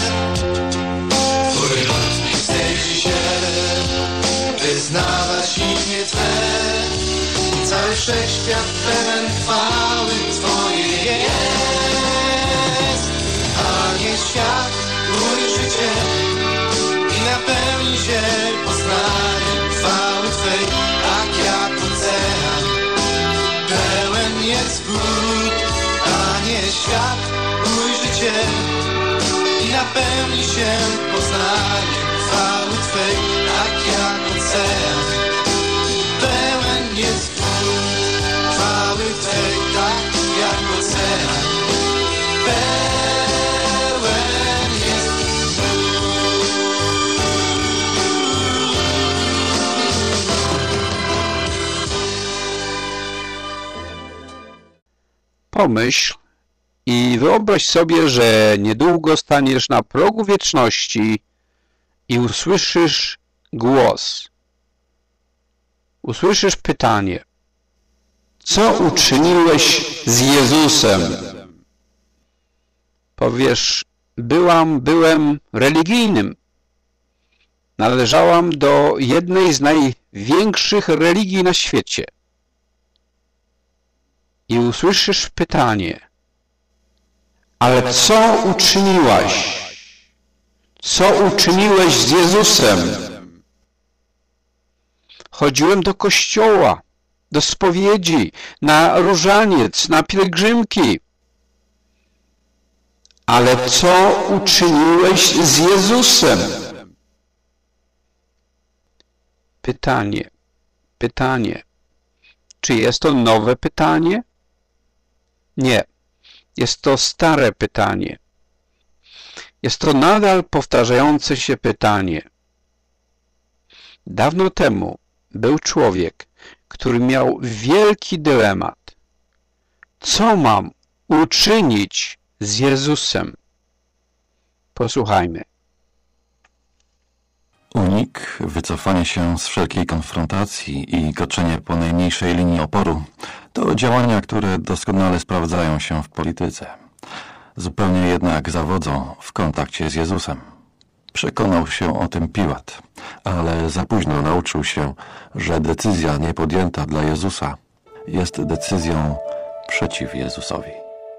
Twój lud nie wstydzi się wyznawać imię Twe. Cały wszechświat pełen chwały Twojej jest. Panie, świat ujrzy Cię i napełni się poznaniem chwały Twej, tak jak ocean pełen jest wód. Panie, świat ujrzy Cię i napełni się poznaniem chwały Twej, tak jak ocean pełen jest wód. Chwały Twej, tak jak ocean pełen jest wód. Pomyśl i wyobraź sobie, że niedługo staniesz na progu wieczności i usłyszysz głos. Usłyszysz pytanie: co uczyniłeś z Jezusem? Powiesz: byłem religijnym. Należałam do jednej z największych religii na świecie. I usłyszysz pytanie: ale co uczyniłaś? Co uczyniłeś z Jezusem? Chodziłem do kościoła, do spowiedzi, na różaniec, na pielgrzymki. Ale co uczyniłeś z Jezusem? Pytanie. Czy jest to nowe pytanie? Nie. Jest to stare pytanie. Jest to nadal powtarzające się pytanie. Dawno temu był człowiek, który miał wielki dylemat. Co mam uczynić z Jezusem? Posłuchajmy. Unik, wycofanie się z wszelkiej konfrontacji i kroczenie po najmniejszej linii oporu to działania, które doskonale sprawdzają się w polityce. Zupełnie jednak zawodzą w kontakcie z Jezusem. Przekonał się o tym Piłat, ale za późno nauczył się, że decyzja nie podjęta dla Jezusa jest decyzją przeciw Jezusowi.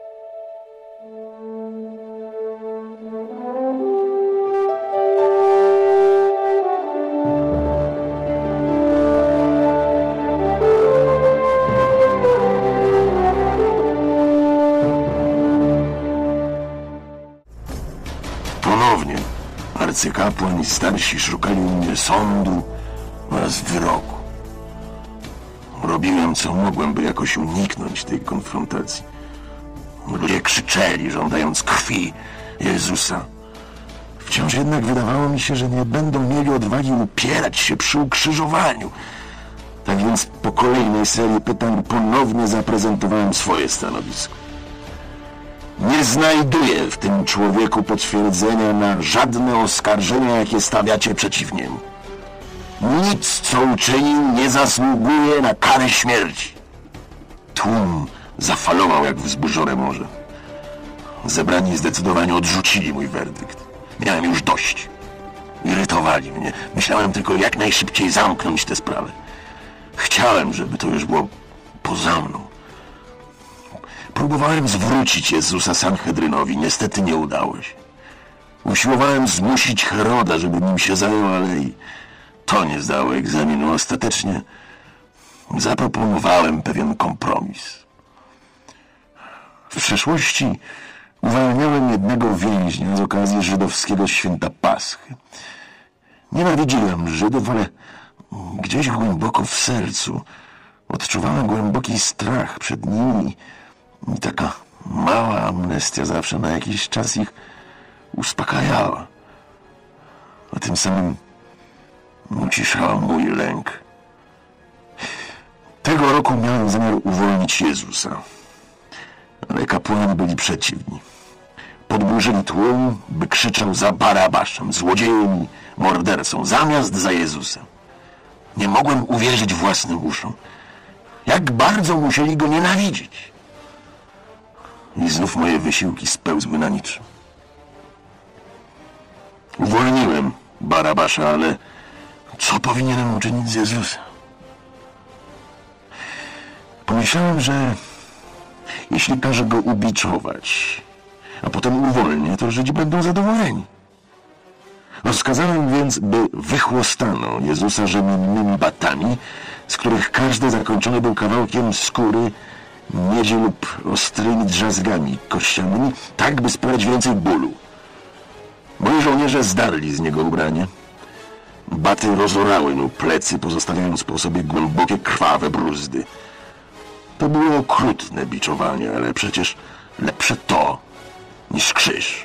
Ponownie arcykapłan i starsi szukali u mnie sądu oraz wyroku. Robiłem co mogłem, by jakoś uniknąć tej konfrontacji. Ludzie krzyczeli, żądając krwi Jezusa. Wciąż jednak wydawało mi się, że nie będą mieli odwagi upierać się przy ukrzyżowaniu. Tak więc po kolejnej serii pytań ponownie zaprezentowałem swoje stanowisko. Nie znajduję w tym człowieku potwierdzenia na żadne oskarżenia, jakie stawiacie przeciw niemu. Nic, co uczynił, nie zasługuje na karę śmierci. Tłum zafalował jak wzburzone morze. Zebrani zdecydowanie odrzucili mój werdykt. Miałem już dość. Irytowali mnie. Myślałem tylko, jak najszybciej zamknąć tę sprawę. Chciałem, żeby to już było poza mną. Próbowałem zwrócić Jezusa Sanhedrynowi. Niestety nie udało się. Usiłowałem zmusić Heroda, żeby nim się zajął, ale i to nie zdało egzaminu. Ostatecznie zaproponowałem pewien kompromis. W przeszłości uwalniałem jednego więźnia z okazji żydowskiego święta Paschy. Nienawidziłem Żydów, ale gdzieś głęboko w sercu odczuwałem głęboki strach przed nimi i taka mała amnestia zawsze na jakiś czas ich uspokajała, a tym samym uciszała mój lęk. Tego roku miałem zamiar uwolnić Jezusa, ale kapłani byli przeciwni. Podburzyli tłum, by krzyczał za Barabaszem, złodziejem i mordercą, zamiast za Jezusem. Nie mogłem uwierzyć własnym uszom. Jak bardzo musieli go nienawidzić. I znów moje wysiłki spełzły na niczym. Uwolniłem Barabasza, ale co powinienem uczynić z Jezusem? Pomyślałem, że jeśli każę go ubiczować, a potem uwolnię, to Żydzi będą zadowoleni. Rozkazałem więc, by wychłostano Jezusa rzemiennymi batami, z których każdy zakończony był kawałkiem skóry, miedzi lub ostrymi drzazgami kościanymi, tak by sprawiać więcej bólu. Moi żołnierze zdarli z niego ubranie. Baty rozorały mu plecy, pozostawiając po sobie głębokie, krwawe bruzdy. To było okrutne biczowanie, ale przecież lepsze to niż krzyż.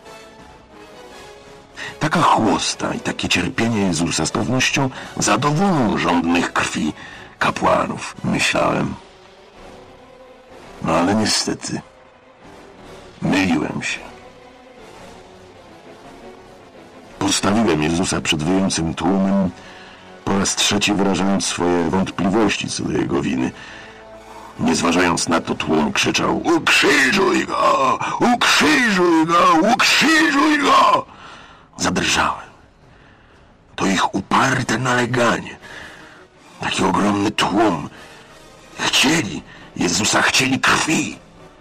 Taka chłosta i takie cierpienie Jezusa z pewnością zadowolą żądnych krwi kapłanów, myślałem. No ale niestety myliłem się. Postawiłem Jezusa przed wyjącym tłumem, po raz trzeci wyrażając swoje wątpliwości co do jego winy. Nie zważając na to, tłum krzyczał: ukrzyżuj go! Ukrzyżuj go! Ukrzyżuj go! Zadrżałem. To ich uparte naleganie. Taki ogromny tłum. Chcieli Jezusa, chcieli krwi.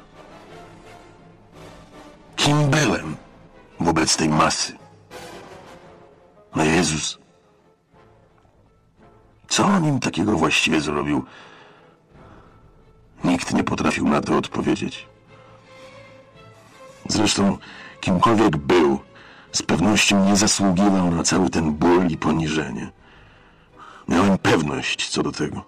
Kim byłem wobec tej masy? No Jezus. Co on im takiego właściwie zrobił? Nikt nie potrafił na to odpowiedzieć. Zresztą, kimkolwiek był, z pewnością nie zasługiwał na cały ten ból i poniżenie. Miałem pewność co do tego.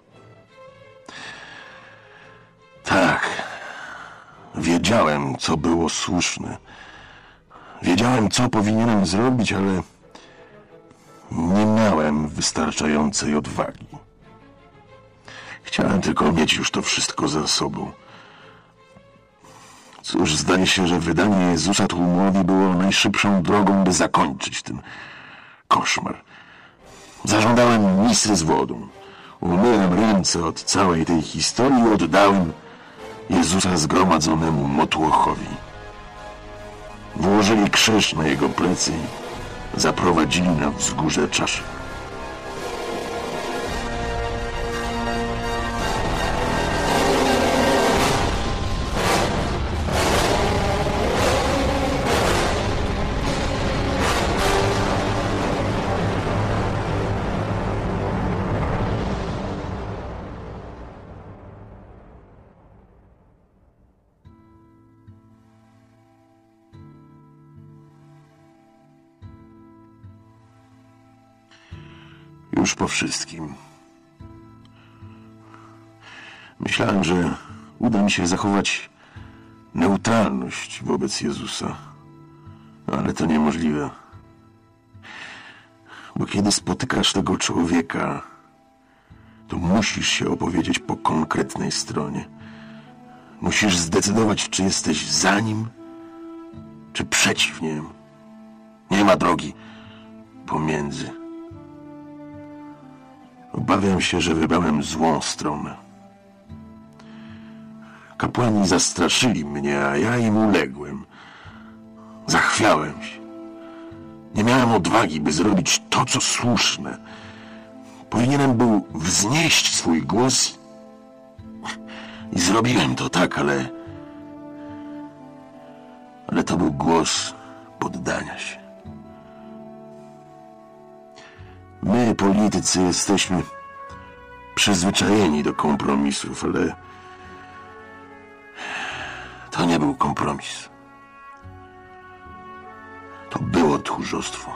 Tak, wiedziałem, co było słuszne. Wiedziałem, co powinienem zrobić, ale nie miałem wystarczającej odwagi. Chciałem tylko mieć już to wszystko za sobą. Cóż, zdaje się, że wydanie Jezusa tłumowi było najszybszą drogą, by zakończyć ten koszmar. Zażądałem misy z wodą. Umyłem ręce od całej tej historii i oddałem Jezusa zgromadzonemu motłochowi. Włożyli krzyż na jego plecy i zaprowadzili na wzgórze czaszy. Już po wszystkim. Myślałem, że uda mi się zachować neutralność wobec Jezusa, ale to niemożliwe. Bo kiedy spotykasz tego człowieka, to musisz się opowiedzieć po konkretnej stronie. Musisz zdecydować, czy jesteś za nim, czy przeciw niemu. Nie ma drogi pomiędzy. Obawiam się, że wybrałem złą stronę. Kapłani zastraszyli mnie, a ja im uległem. Zachwiałem się. Nie miałem odwagi, by zrobić to, co słuszne. Powinienem był wznieść swój głos i zrobiłem to, tak, ale to był głos poddania się. My, politycy, jesteśmy przyzwyczajeni do kompromisów, ale to nie był kompromis. To było tchórzostwo.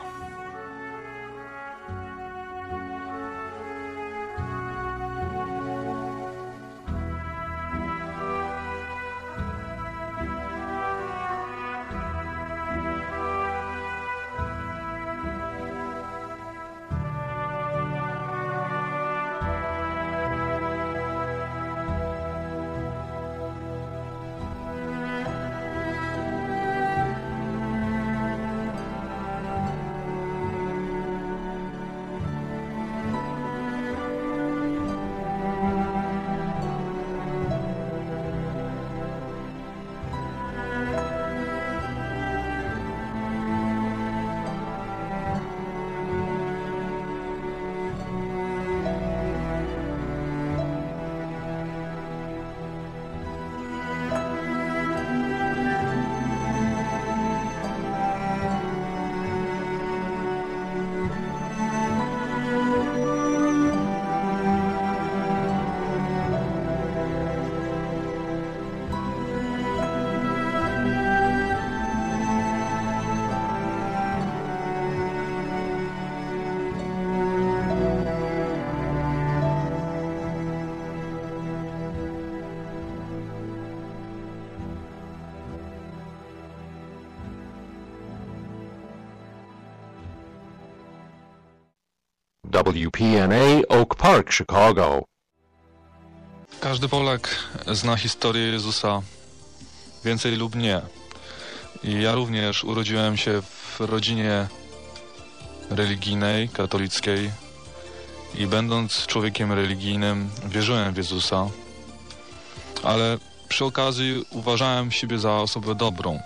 WPNA Oak Park, Chicago. Każdy Polak zna historię Jezusa, więcej lub nie. I ja również urodziłem się w rodzinie religijnej, katolickiej i będąc człowiekiem religijnym wierzyłem w Jezusa, ale przy okazji uważałem siebie za osobę dobrą.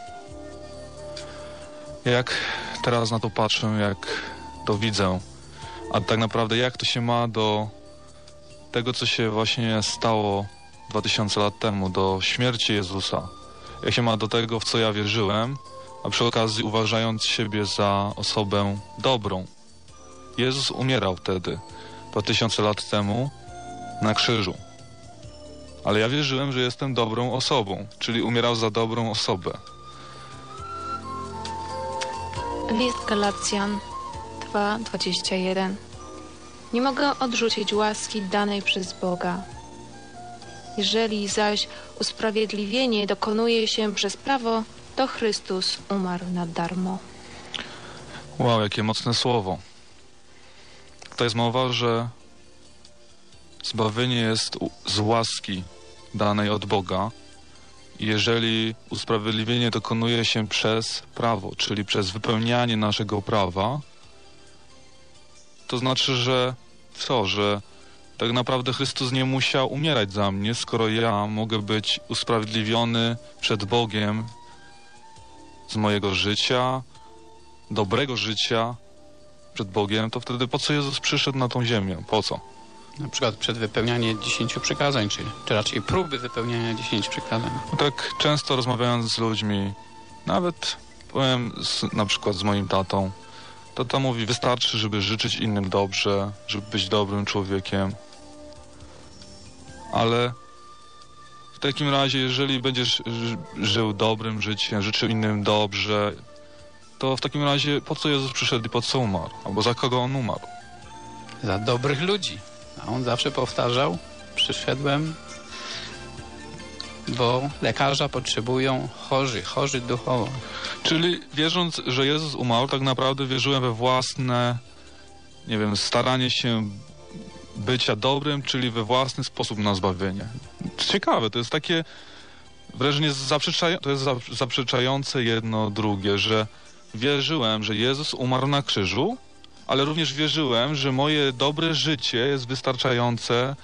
Jak teraz na to patrzę, jak to widzę, a tak naprawdę jak to się ma do tego, co się właśnie stało 2000 lat temu, do śmierci Jezusa. Jak się ma do tego, w co ja wierzyłem, a przy okazji uważając siebie za osobę dobrą. Jezus umierał wtedy, 2000 lat temu, na krzyżu. Ale ja wierzyłem, że jestem dobrą osobą, czyli umierał za dobrą osobę. List Galacjan 2:21. Nie mogę odrzucić łaski danej przez Boga. Jeżeli zaś usprawiedliwienie dokonuje się przez prawo, to Chrystus umarł na darmo. Wow, jakie mocne słowo. To jest mowa, że zbawienie jest z łaski danej od Boga. Jeżeli usprawiedliwienie dokonuje się przez prawo, czyli przez wypełnianie naszego prawa, to znaczy, że co? Że tak naprawdę Chrystus nie musiał umierać za mnie, skoro ja mogę być usprawiedliwiony przed Bogiem z mojego życia, dobrego życia przed Bogiem, to wtedy po co Jezus przyszedł na tą ziemię? Po co? Na przykład przed wypełnianiem 10 przykazań, czy raczej próby wypełniania 10 przykazań. No tak często rozmawiając z ludźmi, nawet powiem na przykład z moim tatą, tata mówi, wystarczy, żeby życzyć innym dobrze, żeby być dobrym człowiekiem. Ale w takim razie, jeżeli będziesz żył dobrym życiem, życzył innym dobrze, to w takim razie po co Jezus przyszedł i po co umarł? Albo za kogo On umarł? Za dobrych ludzi. A On zawsze powtarzał, przyszedłem, bo lekarza potrzebują chorzy duchowo. Czyli wierząc, że Jezus umarł, tak naprawdę wierzyłem we własne, nie wiem, staranie się bycia dobrym, czyli we własny sposób na zbawienie. Ciekawe, to jest takie wrażenie zaprzeczające jedno drugie, że wierzyłem, że Jezus umarł na krzyżu, ale również wierzyłem, że moje dobre życie jest wystarczające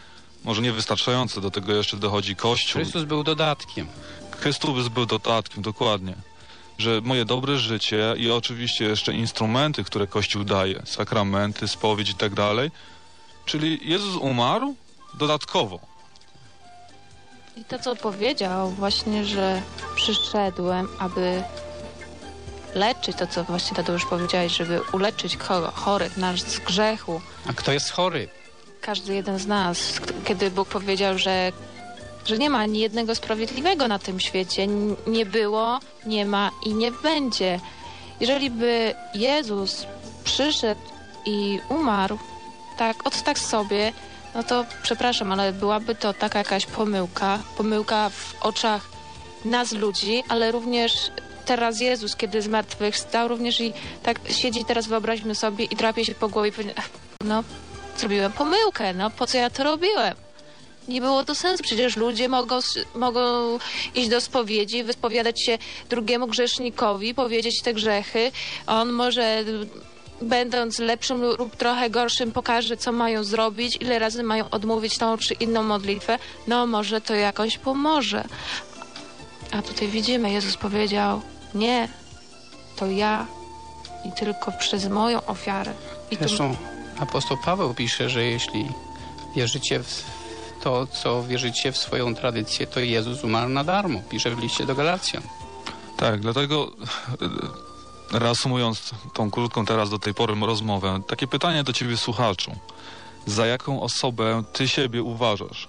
może niewystarczające, do tego jeszcze dochodzi Kościół. Chrystus był dodatkiem. Chrystus był dodatkiem, dokładnie. Że moje dobre życie i oczywiście jeszcze instrumenty, które Kościół daje, sakramenty, spowiedź i tak dalej, czyli Jezus umarł dodatkowo. I to, co powiedział właśnie, że przyszedłem, aby leczyć, to co właśnie Tadeusz powiedziałeś, żeby uleczyć kogo? Chorych, nas z grzechu. A kto jest chory? Każdy jeden z nas, kiedy Bóg powiedział, że nie ma ani jednego sprawiedliwego na tym świecie, nie było, nie ma i nie będzie. Jeżeli by Jezus przyszedł i umarł tak sobie, no to przepraszam, ale byłaby to taka jakaś pomyłka w oczach nas ludzi, ale również teraz Jezus, kiedy zmartwychwstał, również i tak siedzi teraz, wyobraźmy sobie, i drapie się po głowie i powie, no, zrobiłem pomyłkę, no, po co ja to robiłem? Nie było to sensu, przecież ludzie mogą iść do spowiedzi, wyspowiadać się drugiemu grzesznikowi, powiedzieć te grzechy, on może, będąc lepszym lub trochę gorszym, pokaże, co mają zrobić, ile razy mają odmówić tą czy inną modlitwę, no może to jakoś pomoże. A tutaj widzimy, Jezus powiedział, nie, to ja i tylko przez moją ofiarę. Zresztą apostoł Paweł pisze, że jeśli wierzycie w to, co wierzycie w swoją tradycję, to Jezus umarł na darmo. Pisze w liście do Galacjan. Tak, dlatego reasumując tą krótką teraz do tej pory rozmowę, takie pytanie do ciebie, słuchaczu. Za jaką osobę ty siebie uważasz?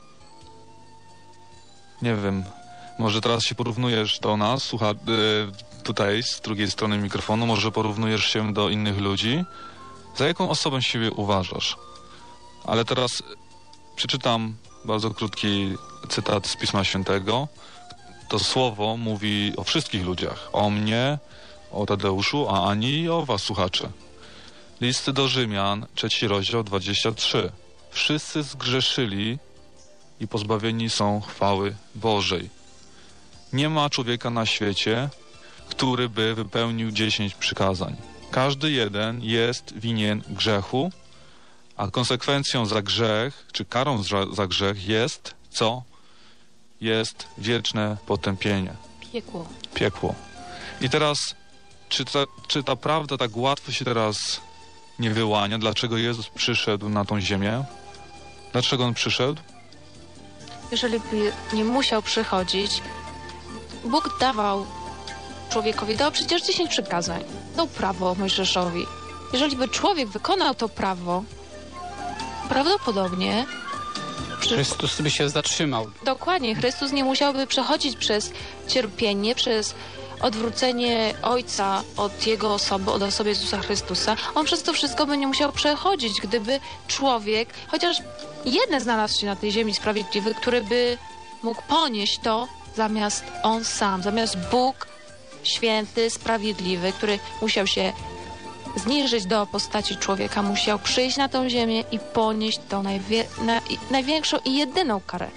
Nie wiem, może teraz się porównujesz do nas, tutaj z drugiej strony mikrofonu, może porównujesz się do innych ludzi. Za jaką osobę siebie uważasz? Ale teraz przeczytam bardzo krótki cytat z Pisma Świętego. To słowo mówi o wszystkich ludziach. O mnie, o Tadeuszu, a ani i o was, słuchacze. List do Rzymian, 3 rozdział, 23. Wszyscy zgrzeszyli i pozbawieni są chwały Bożej. Nie ma człowieka na świecie, który by wypełnił 10 przykazań. Każdy jeden jest winien grzechu, a konsekwencją za grzech, czy karą za grzech jest co? Jest wieczne potępienie. Piekło. I teraz, czy ta prawda tak łatwo się teraz nie wyłania? Dlaczego Jezus przyszedł na tą ziemię? Dlaczego On przyszedł? Jeżeli by nie musiał przychodzić, Bóg dawał człowiekowi, dał przecież 10 przykazań, dał prawo Mojżeszowi. Jeżeli by człowiek wykonał to prawo, prawdopodobnie Chrystus by się zatrzymał. Dokładnie, Chrystus nie musiałby przechodzić przez cierpienie, przez odwrócenie Ojca od Jego osoby, od osoby Jezusa Chrystusa. On przez to wszystko by nie musiał przechodzić, gdyby człowiek, chociaż jeden znalazł się na tej ziemi sprawiedliwy, który by mógł ponieść to zamiast on sam, zamiast Bóg święty, sprawiedliwy, który musiał się zniżyć do postaci człowieka, musiał przyjść na tą ziemię i ponieść tą największą i jedyną karę.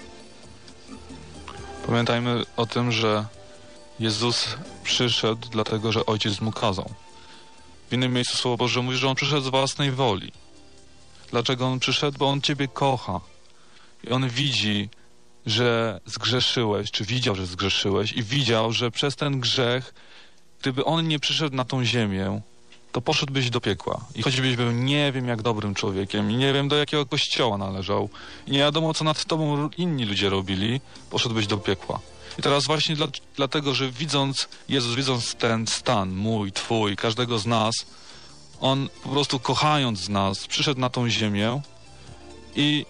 Pamiętajmy o tym, że Jezus przyszedł dlatego, że Ojciec mu kazał. W innym miejscu Słowo Boże mówi, że On przyszedł z własnej woli. Dlaczego On przyszedł? Bo On ciebie kocha. I On widzi, że zgrzeszyłeś, czy widział, że zgrzeszyłeś i widział, że przez ten grzech, gdyby On nie przyszedł na tą ziemię, to poszedłbyś do piekła. I choćbyś był nie wiem jak dobrym człowiekiem i nie wiem do jakiego kościoła należał i nie wiadomo co nad tobą inni ludzie robili, poszedłbyś do piekła. I teraz właśnie dlatego, że Jezus widząc ten stan mój, twój, każdego z nas, On po prostu kochając nas przyszedł na tą ziemię i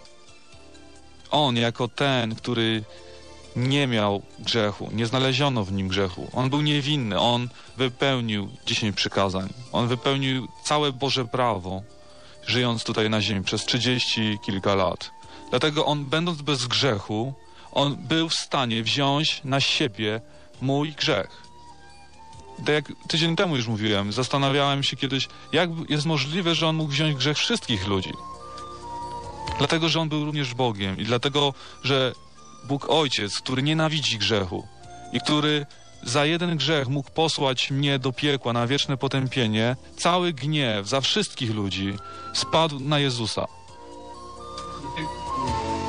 On jako ten, który nie miał grzechu, nie znaleziono w nim grzechu. On był niewinny, on wypełnił 10 przykazań. On wypełnił całe Boże prawo, żyjąc tutaj na ziemi przez 30 kilka lat. Dlatego on, będąc bez grzechu, on był w stanie wziąć na siebie mój grzech. Tak jak tydzień temu już mówiłem, zastanawiałem się kiedyś, jak jest możliwe, że on mógł wziąć grzech wszystkich ludzi. Dlatego, że on był również Bogiem i dlatego, że Bóg Ojciec, który nienawidzi grzechu i który za jeden grzech mógł posłać mnie do piekła na wieczne potępienie, cały gniew za wszystkich ludzi spadł na Jezusa.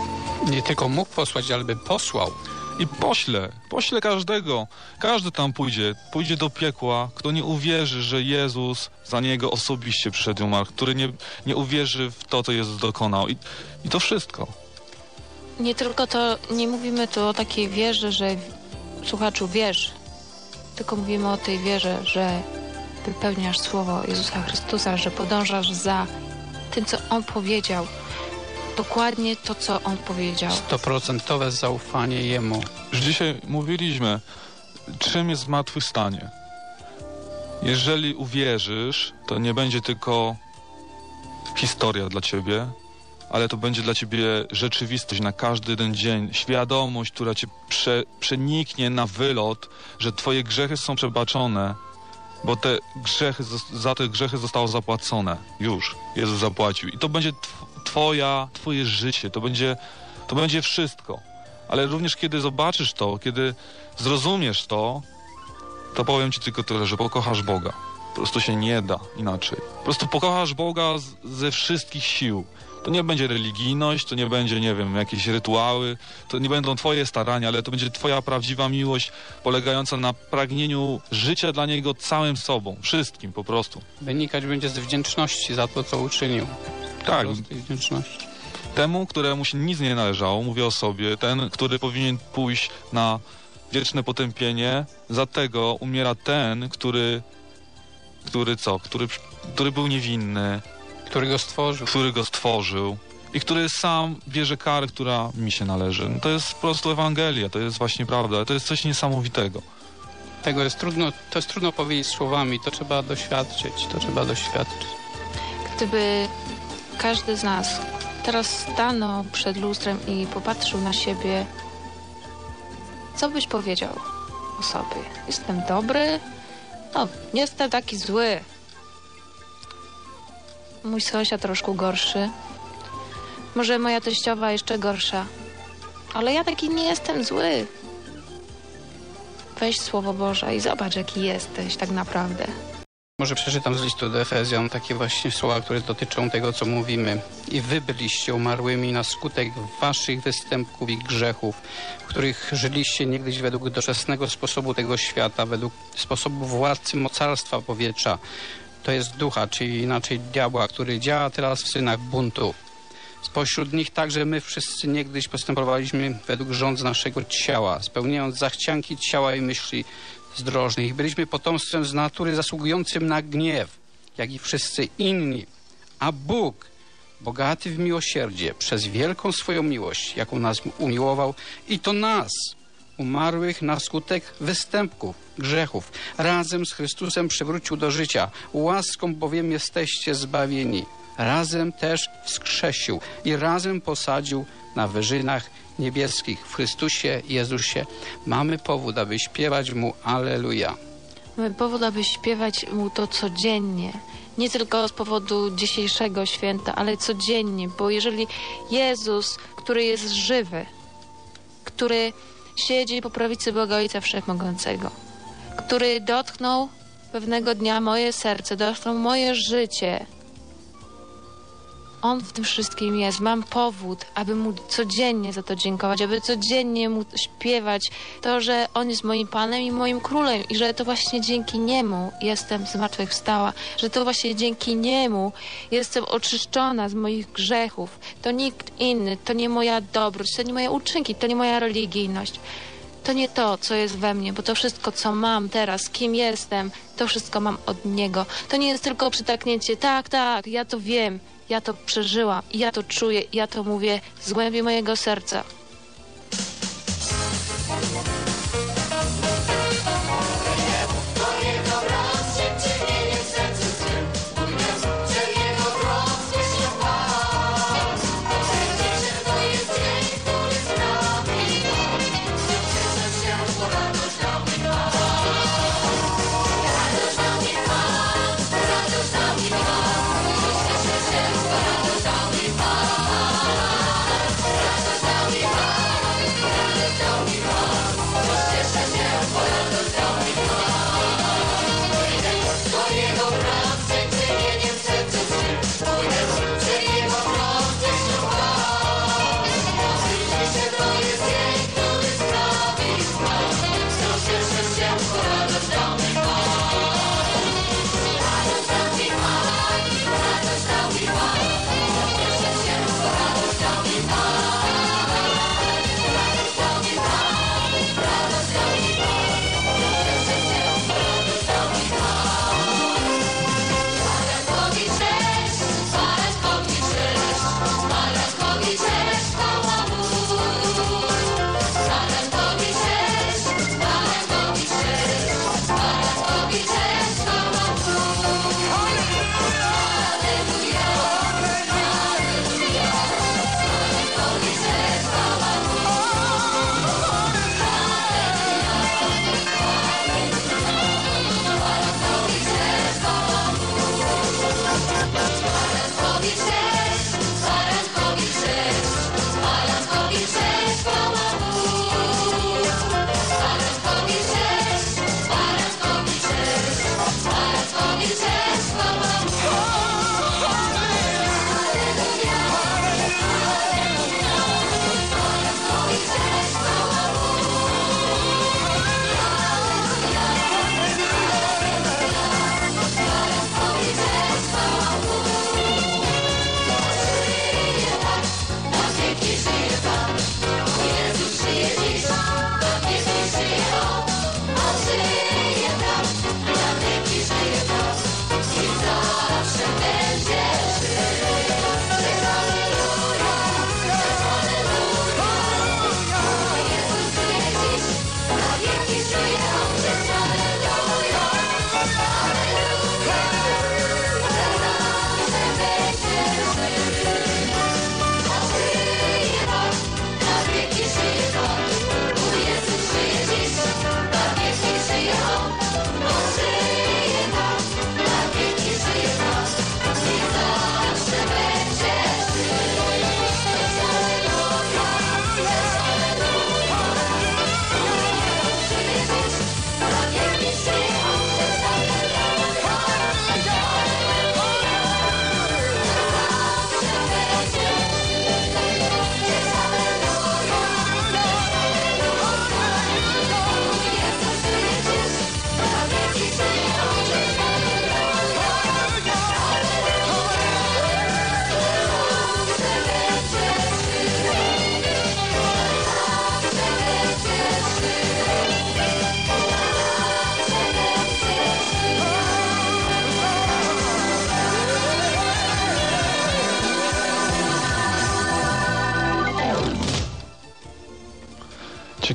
Nie tylko mógł posłać, ale by posłał. I pośle każdego. Każdy tam pójdzie do piekła, kto nie uwierzy, że Jezus za niego osobiście przyszedł i umarł, który nie uwierzy w to, co Jezus dokonał. I to wszystko. Nie tylko to, nie mówimy tu o takiej wierze, że słuchaczu wierz, tylko mówimy o tej wierze, że wypełniasz słowo Jezusa Chrystusa, że podążasz za tym, co On powiedział. Dokładnie to, co On powiedział. 100% zaufanie Jemu. Już dzisiaj mówiliśmy, czym jest zmartwychwstanie. Jeżeli uwierzysz, to nie będzie tylko historia dla ciebie, ale to będzie dla ciebie rzeczywistość na każdy jeden dzień. Świadomość, która cię przeniknie na wylot, że twoje grzechy są przebaczone, bo za te grzechy zostało zapłacone. Już. Jezus zapłacił. I to będzie twoje życie. To będzie wszystko. Ale również kiedy zobaczysz to, kiedy zrozumiesz to powiem ci tylko tyle, że pokochasz Boga. Po prostu się nie da inaczej. Po prostu pokochasz Boga ze wszystkich sił. To nie będzie religijność, to nie będzie, nie wiem, jakieś rytuały, to nie będą twoje starania, ale to będzie twoja prawdziwa miłość polegająca na pragnieniu życia dla Niego całym sobą, wszystkim po prostu. Wynikać będzie z wdzięczności za to, co uczynił. Tak. Wdzięczności. Temu, któremu się nic nie należało, mówię o sobie, ten, który powinien pójść na wieczne potępienie, za tego umiera ten, który był niewinny, który go stworzył i który sam bierze karę, która mi się należy. No to jest po prostu Ewangelia, to jest właśnie prawda, to jest coś niesamowitego. To jest trudno powiedzieć słowami, to trzeba doświadczyć. Gdyby każdy z nas teraz stanął przed lustrem i popatrzył na siebie, co byś powiedział o sobie? Jestem dobry? No, nie jestem taki zły. Mój sąsiad troszkę gorszy. Może moja teściowa jeszcze gorsza. Ale ja taki nie jestem zły. Weź Słowo Boże i zobacz, jaki jesteś tak naprawdę. Może przeczytam z listu do Efezjan takie właśnie słowa, które dotyczą tego, co mówimy. I wy byliście umarłymi na skutek waszych występków i grzechów, w których żyliście niegdyś według doczesnego sposobu tego świata, według sposobu władcy mocarstwa powietrza. To jest ducha, czyli inaczej diabła, który działa teraz w synach buntu. Spośród nich także my wszyscy niegdyś postępowaliśmy według rządz naszego ciała, spełniając zachcianki ciała i myśli zdrożnych. Byliśmy potomstwem z natury zasługującym na gniew, jak i wszyscy inni. A Bóg, bogaty w miłosierdzie, przez wielką swoją miłość, jaką nas umiłował, i to nas, umarłych na skutek występków, grzechów, razem z Chrystusem przywrócił do życia. Łaską bowiem jesteście zbawieni. Razem też wskrzesił i razem posadził na wyżynach niebieskich w Chrystusie Jezusie. Mamy powód, aby śpiewać Mu Alleluja. Mamy powód, aby śpiewać Mu to codziennie. Nie tylko z powodu dzisiejszego święta, ale codziennie. Bo jeżeli Jezus, który jest żywy, który siedzi po prawicy Boga Ojca Wszechmogącego, który dotknął pewnego dnia moje serce, dotknął moje życie, On w tym wszystkim jest. Mam powód, aby Mu codziennie za to dziękować, aby codziennie Mu śpiewać to, że On jest moim Panem i moim Królem i że to właśnie dzięki Niemu jestem zmartwychwstała, że to właśnie dzięki Niemu jestem oczyszczona z moich grzechów. To nikt inny, to nie moja dobroć, to nie moje uczynki, to nie moja religijność. To nie to, co jest we mnie, bo to wszystko, co mam teraz, kim jestem, to wszystko mam od Niego. To nie jest tylko przytaknięcie, tak, ja to wiem, ja to przeżyłam, ja to czuję, ja to mówię z głębi mojego serca.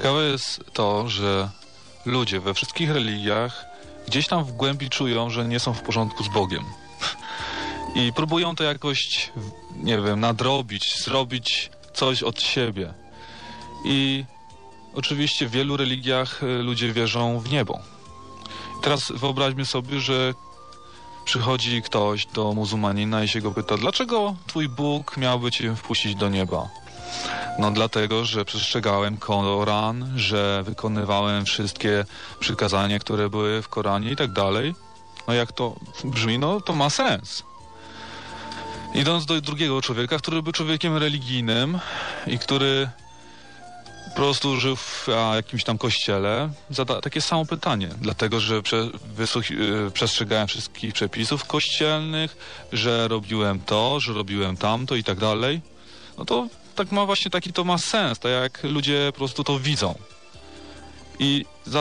Ciekawe jest to, że ludzie we wszystkich religiach gdzieś tam w głębi czują, że nie są w porządku z Bogiem. I próbują to jakoś, nie wiem, nadrobić, zrobić coś od siebie. I oczywiście w wielu religiach ludzie wierzą w niebo. I teraz wyobraźmy sobie, że przychodzi ktoś do muzułmanina i się go pyta, dlaczego twój Bóg miałby cię wpuścić do nieba? No dlatego, że przestrzegałem Koran, że wykonywałem wszystkie przykazania, które były w Koranie i tak dalej. No jak to brzmi, no to ma sens. Idąc do drugiego człowieka, który był człowiekiem religijnym i który po prostu żył w jakimś tam kościele, zada takie samo pytanie. Dlatego, że przestrzegałem wszystkich przepisów kościelnych, że robiłem to, że robiłem tamto i tak dalej. No to tak ma właśnie taki to ma sens, tak jak ludzie po prostu to widzą. I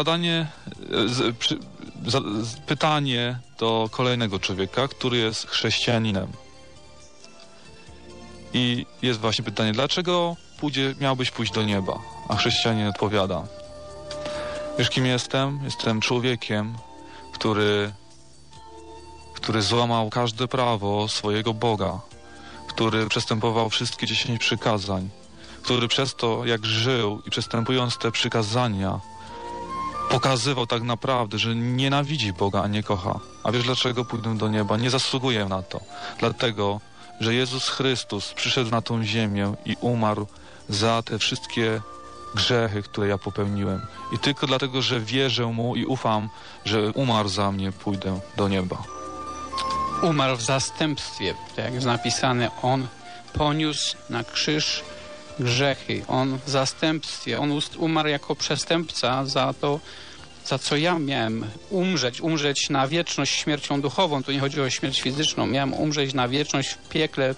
pytanie do kolejnego człowieka, który jest chrześcijaninem. I jest właśnie pytanie, dlaczego miałbyś pójść do nieba? A chrześcijanin odpowiada, wiesz kim jestem? Jestem człowiekiem, który złamał każde prawo swojego Boga, który przestępował wszystkie 10 przykazań, który przez to, jak żył i przestępując te przykazania, pokazywał tak naprawdę, że nienawidzi Boga, a nie kocha. A wiesz dlaczego pójdę do nieba? Nie zasługuję na to. Dlatego, że Jezus Chrystus przyszedł na tą ziemię i umarł za te wszystkie grzechy, które ja popełniłem. I tylko dlatego, że wierzę Mu i ufam, że umarł za mnie, pójdę do nieba. Umarł w zastępstwie, tak jak jest napisane, On poniósł na krzyż grzechy. On w zastępstwie, On umarł jako przestępca za to, za co ja miałem umrzeć na wieczność śmiercią duchową. Tu nie chodzi o śmierć fizyczną. Miałem umrzeć na wieczność w piekle,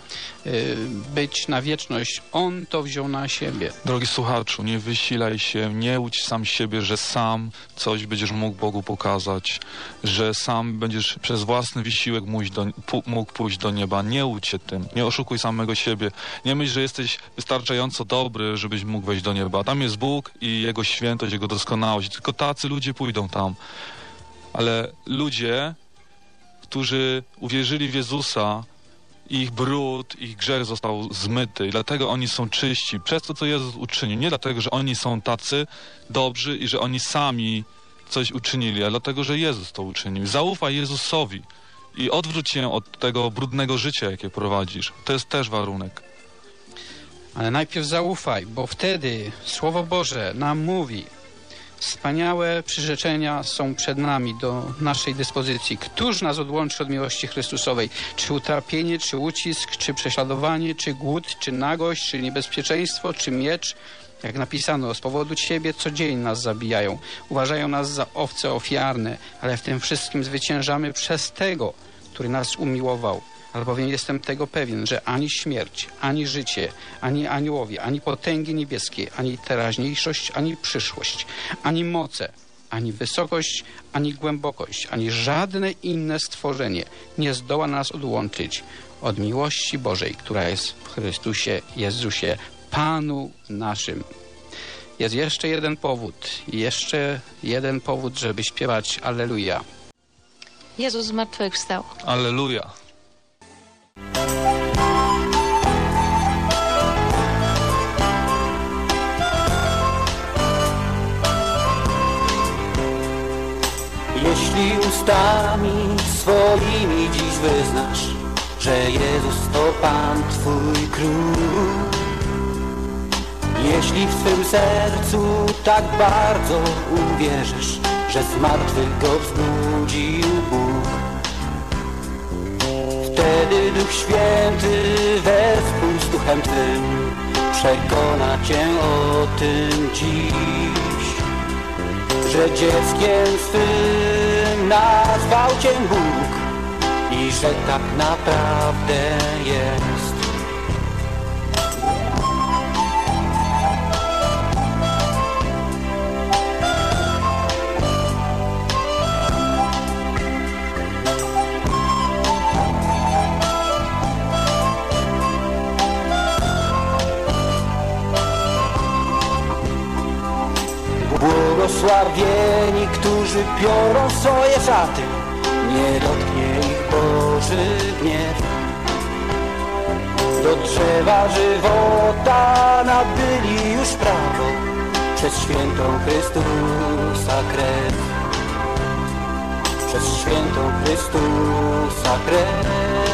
być na wieczność. On to wziął na siebie. Drogi słuchaczu, nie wysilaj się, nie łudź sam siebie, że sam coś będziesz mógł Bogu pokazać, że sam będziesz przez własny wysiłek mógł pójść do nieba. Nie łudź się tym, nie oszukuj samego siebie. Nie myśl, że jesteś wystarczająco dobry, żebyś mógł wejść do nieba. Tam jest Bóg i Jego świętość, Jego doskonałość. Tylko tacy ludzie pójdą tam. Ale ludzie, którzy uwierzyli w Jezusa, ich brud, ich grzech został zmyty i dlatego oni są czyści przez to, co Jezus uczynił. Nie dlatego, że oni są tacy dobrzy i że oni sami coś uczynili, ale dlatego, że Jezus to uczynił. Zaufaj Jezusowi i odwróć się od tego brudnego życia, jakie prowadzisz. To jest też warunek. Ale najpierw zaufaj, bo wtedy Słowo Boże nam mówi, wspaniałe przyrzeczenia są przed nami do naszej dyspozycji. Któż nas odłączy od miłości Chrystusowej? Czy utrapienie, czy ucisk, czy prześladowanie, czy głód, czy nagość, czy niebezpieczeństwo, czy miecz? Jak napisano, z powodu Ciebie co dzień nas zabijają. Uważają nas za owce ofiarne, ale w tym wszystkim zwyciężamy przez Tego, który nas umiłował. Albowiem jestem tego pewien, że ani śmierć, ani życie, ani aniołowie, ani potęgi niebieskie, ani teraźniejszość, ani przyszłość, ani moce, ani wysokość, ani głębokość, ani żadne inne stworzenie nie zdoła nas odłączyć od miłości Bożej, która jest w Chrystusie Jezusie, Panu naszym. Jest jeszcze jeden powód, żeby śpiewać Alleluja. Jezus zmartwychwstał. Alleluja. Jeśli ustami swoimi dziś wyznasz, że Jezus to Pan Twój Król, jeśli w swym sercu tak bardzo uwierzysz, że z martwych go wzbudził Bóg, wtedy Duch Święty wespół z Duchem Twym przekona Cię o tym dziś, że dzieckiem swym nazwał Cię Bóg i że tak naprawdę jest. Błogosławieni, którzy piorą swoje szaty, nie dotknie ich Boży gniew. Do drzewa żywota nabyli już prawo przez świętą Chrystusa krew. Przez świętą Chrystusa krew.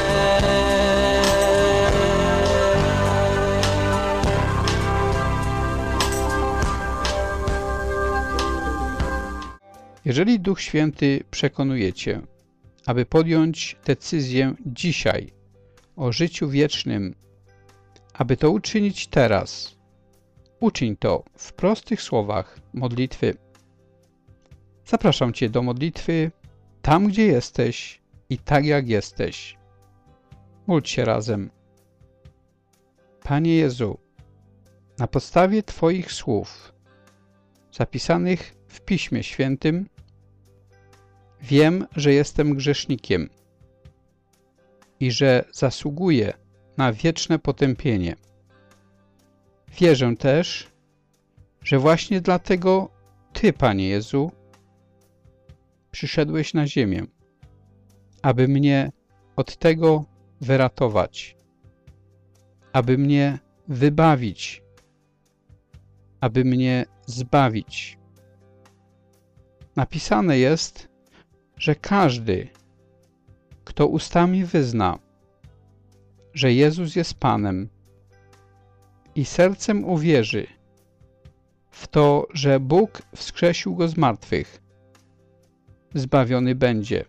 Jeżeli Duch Święty przekonuje Cię, aby podjąć decyzję dzisiaj o życiu wiecznym, aby to uczynić teraz, uczyń to w prostych słowach modlitwy. Zapraszam Cię do modlitwy tam, gdzie jesteś i tak, jak jesteś. Módl się razem. Panie Jezu, na podstawie Twoich słów zapisanych w Piśmie Świętym wiem, że jestem grzesznikiem i że zasługuję na wieczne potępienie. Wierzę też, że właśnie dlatego Ty, Panie Jezu, przyszedłeś na ziemię, aby mnie od tego wyratować, aby mnie wybawić, aby mnie zbawić. Napisane jest, że każdy, kto ustami wyzna, że Jezus jest Panem i sercem uwierzy w to, że Bóg wskrzesił Go z martwych, zbawiony będzie,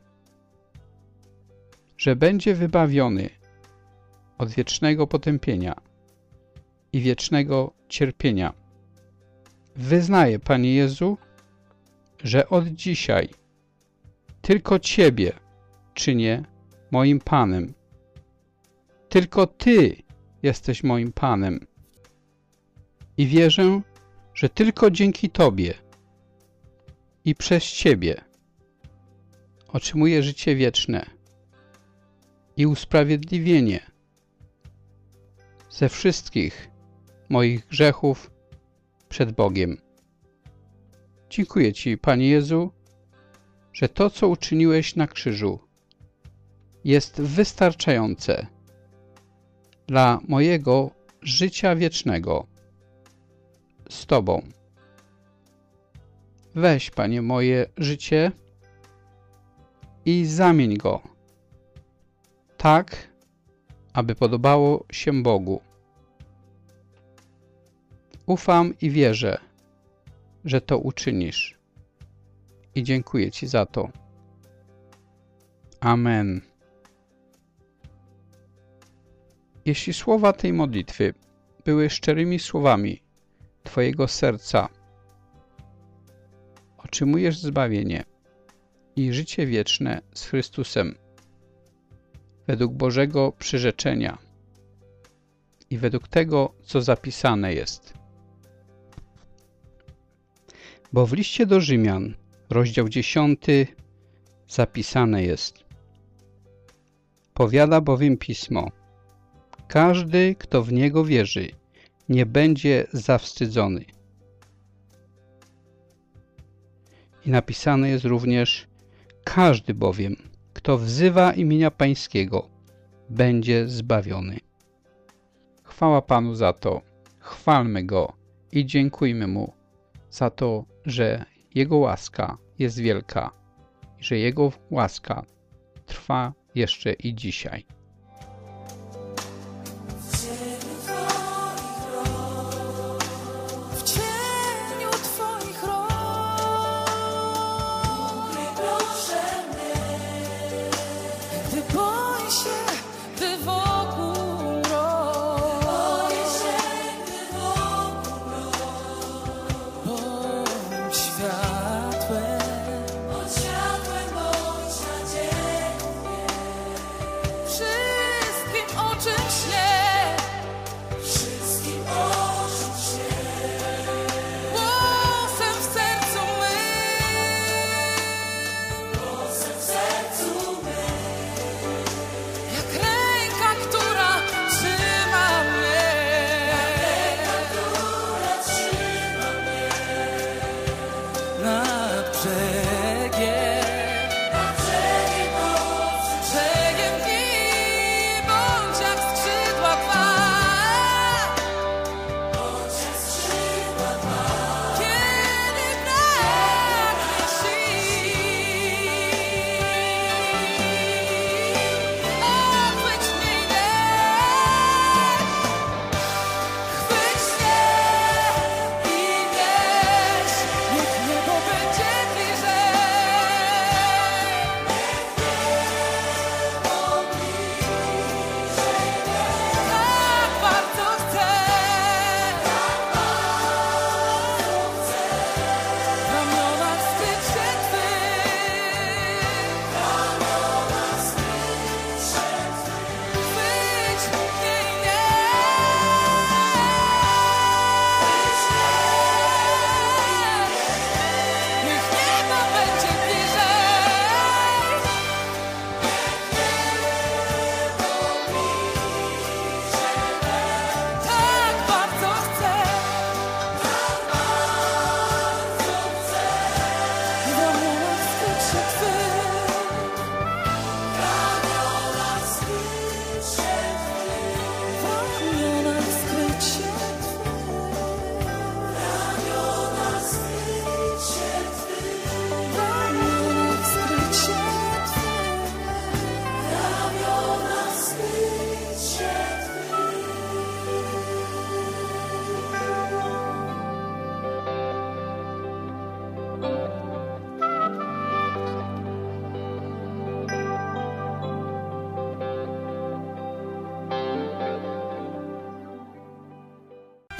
że będzie wybawiony od wiecznego potępienia i wiecznego cierpienia. Wyznaję, Panie Jezu, że od dzisiaj tylko Ciebie czynię moim Panem. Tylko Ty jesteś moim Panem. I wierzę, że tylko dzięki Tobie i przez Ciebie otrzymuję życie wieczne i usprawiedliwienie ze wszystkich moich grzechów przed Bogiem. Dziękuję Ci, Panie Jezu, że to, co uczyniłeś na krzyżu, jest wystarczające dla mojego życia wiecznego z Tobą. Weź, Panie, moje życie i zamień go tak, aby podobało się Bogu. Ufam i wierzę, że to uczynisz. I dziękuję Ci za to. Amen. Jeśli słowa tej modlitwy były szczerymi słowami Twojego serca, otrzymujesz zbawienie i życie wieczne z Chrystusem według Bożego przyrzeczenia i według tego, co zapisane jest. Bo w liście do Rzymian, rozdział 10, zapisane jest: powiada bowiem Pismo, każdy, kto w Niego wierzy, nie będzie zawstydzony. I napisane jest również: każdy bowiem, kto wzywa imienia Pańskiego, będzie zbawiony. Chwała Panu za to, chwalmy Go i dziękujmy Mu za to, że Jego łaska jest wielka i że Jego łaska trwa jeszcze i dzisiaj. Światłem bądź nadzieją.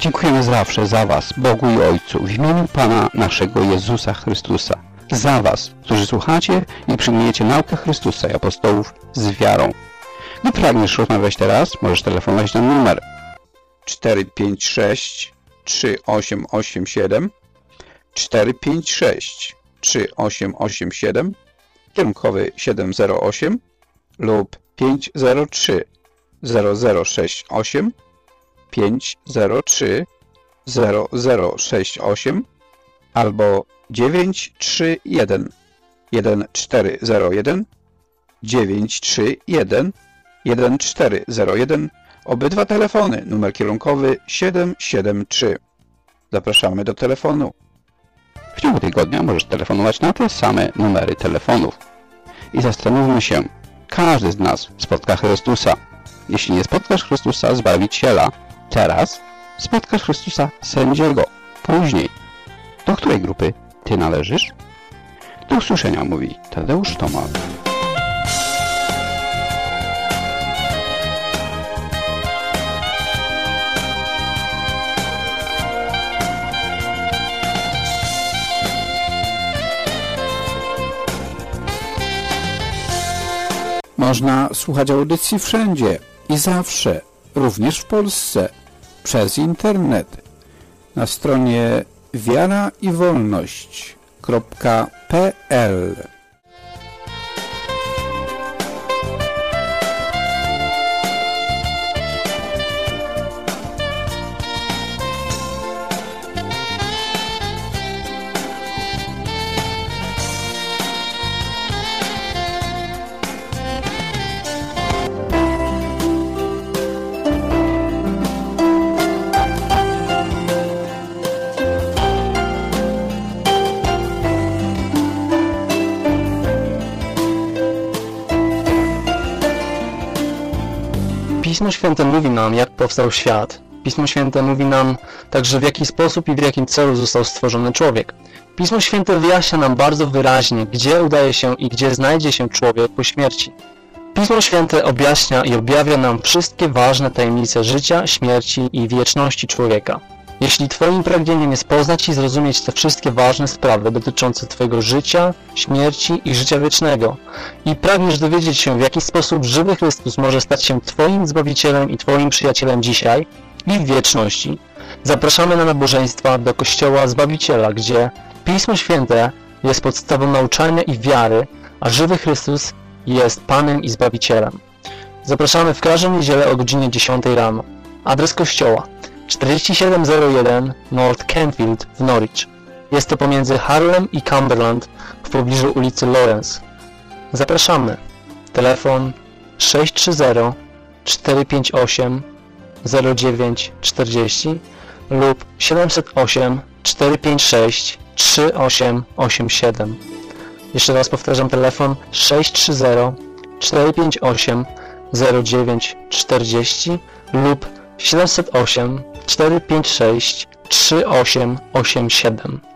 Dziękujemy zawsze za Was, Bogu i Ojcu, w imieniu Pana naszego Jezusa Chrystusa. Za Was, którzy słuchacie i przyjmujecie naukę Chrystusa i apostołów z wiarą. Gdy pragniesz rozmawiać teraz, możesz telefonować na numer 456 3887 456 3887 kierunkowy 708 lub 503 0068 503 0068 albo 931 1401 931 1401. Obydwa telefony, numer kierunkowy 773. Zapraszamy do telefonu. W ciągu tygodnia możesz telefonować na te same numery telefonów. I zastanówmy się, każdy z nas spotka Chrystusa. Jeśli nie spotkasz Chrystusa, Zbawiciela, teraz spotkasz Chrystusa, Sędziego, później. Do której grupy Ty należysz? Do usłyszenia, mówi Tadeusz Tomal. Można słuchać audycji wszędzie i zawsze, również w Polsce, przez internet. Na stronie wiaraiwolność.pl. Pismo Święte mówi nam, jak powstał świat. Pismo Święte mówi nam także, w jaki sposób i w jakim celu został stworzony człowiek. Pismo Święte wyjaśnia nam bardzo wyraźnie, gdzie udaje się i gdzie znajdzie się człowiek po śmierci. Pismo Święte objaśnia i objawia nam wszystkie ważne tajemnice życia, śmierci i wieczności człowieka. Jeśli Twoim pragnieniem jest poznać i zrozumieć te wszystkie ważne sprawy dotyczące Twojego życia, śmierci i życia wiecznego i pragniesz dowiedzieć się, w jaki sposób żywy Chrystus może stać się Twoim Zbawicielem i Twoim przyjacielem dzisiaj i w wieczności, zapraszamy na nabożeństwa do Kościoła Zbawiciela, gdzie Pismo Święte jest podstawą nauczania i wiary, a żywy Chrystus jest Panem i Zbawicielem. Zapraszamy w każdą niedzielę o godzinie 10 rano. Adres kościoła 4701 North Canfield w Norwich. Jest to pomiędzy Harlem i Cumberland w pobliżu ulicy Lawrence. Zapraszamy. Telefon 630 458 0940 lub 708 456 3887. Jeszcze raz powtarzam, telefon 630 458 0940 lub 708 456 3887.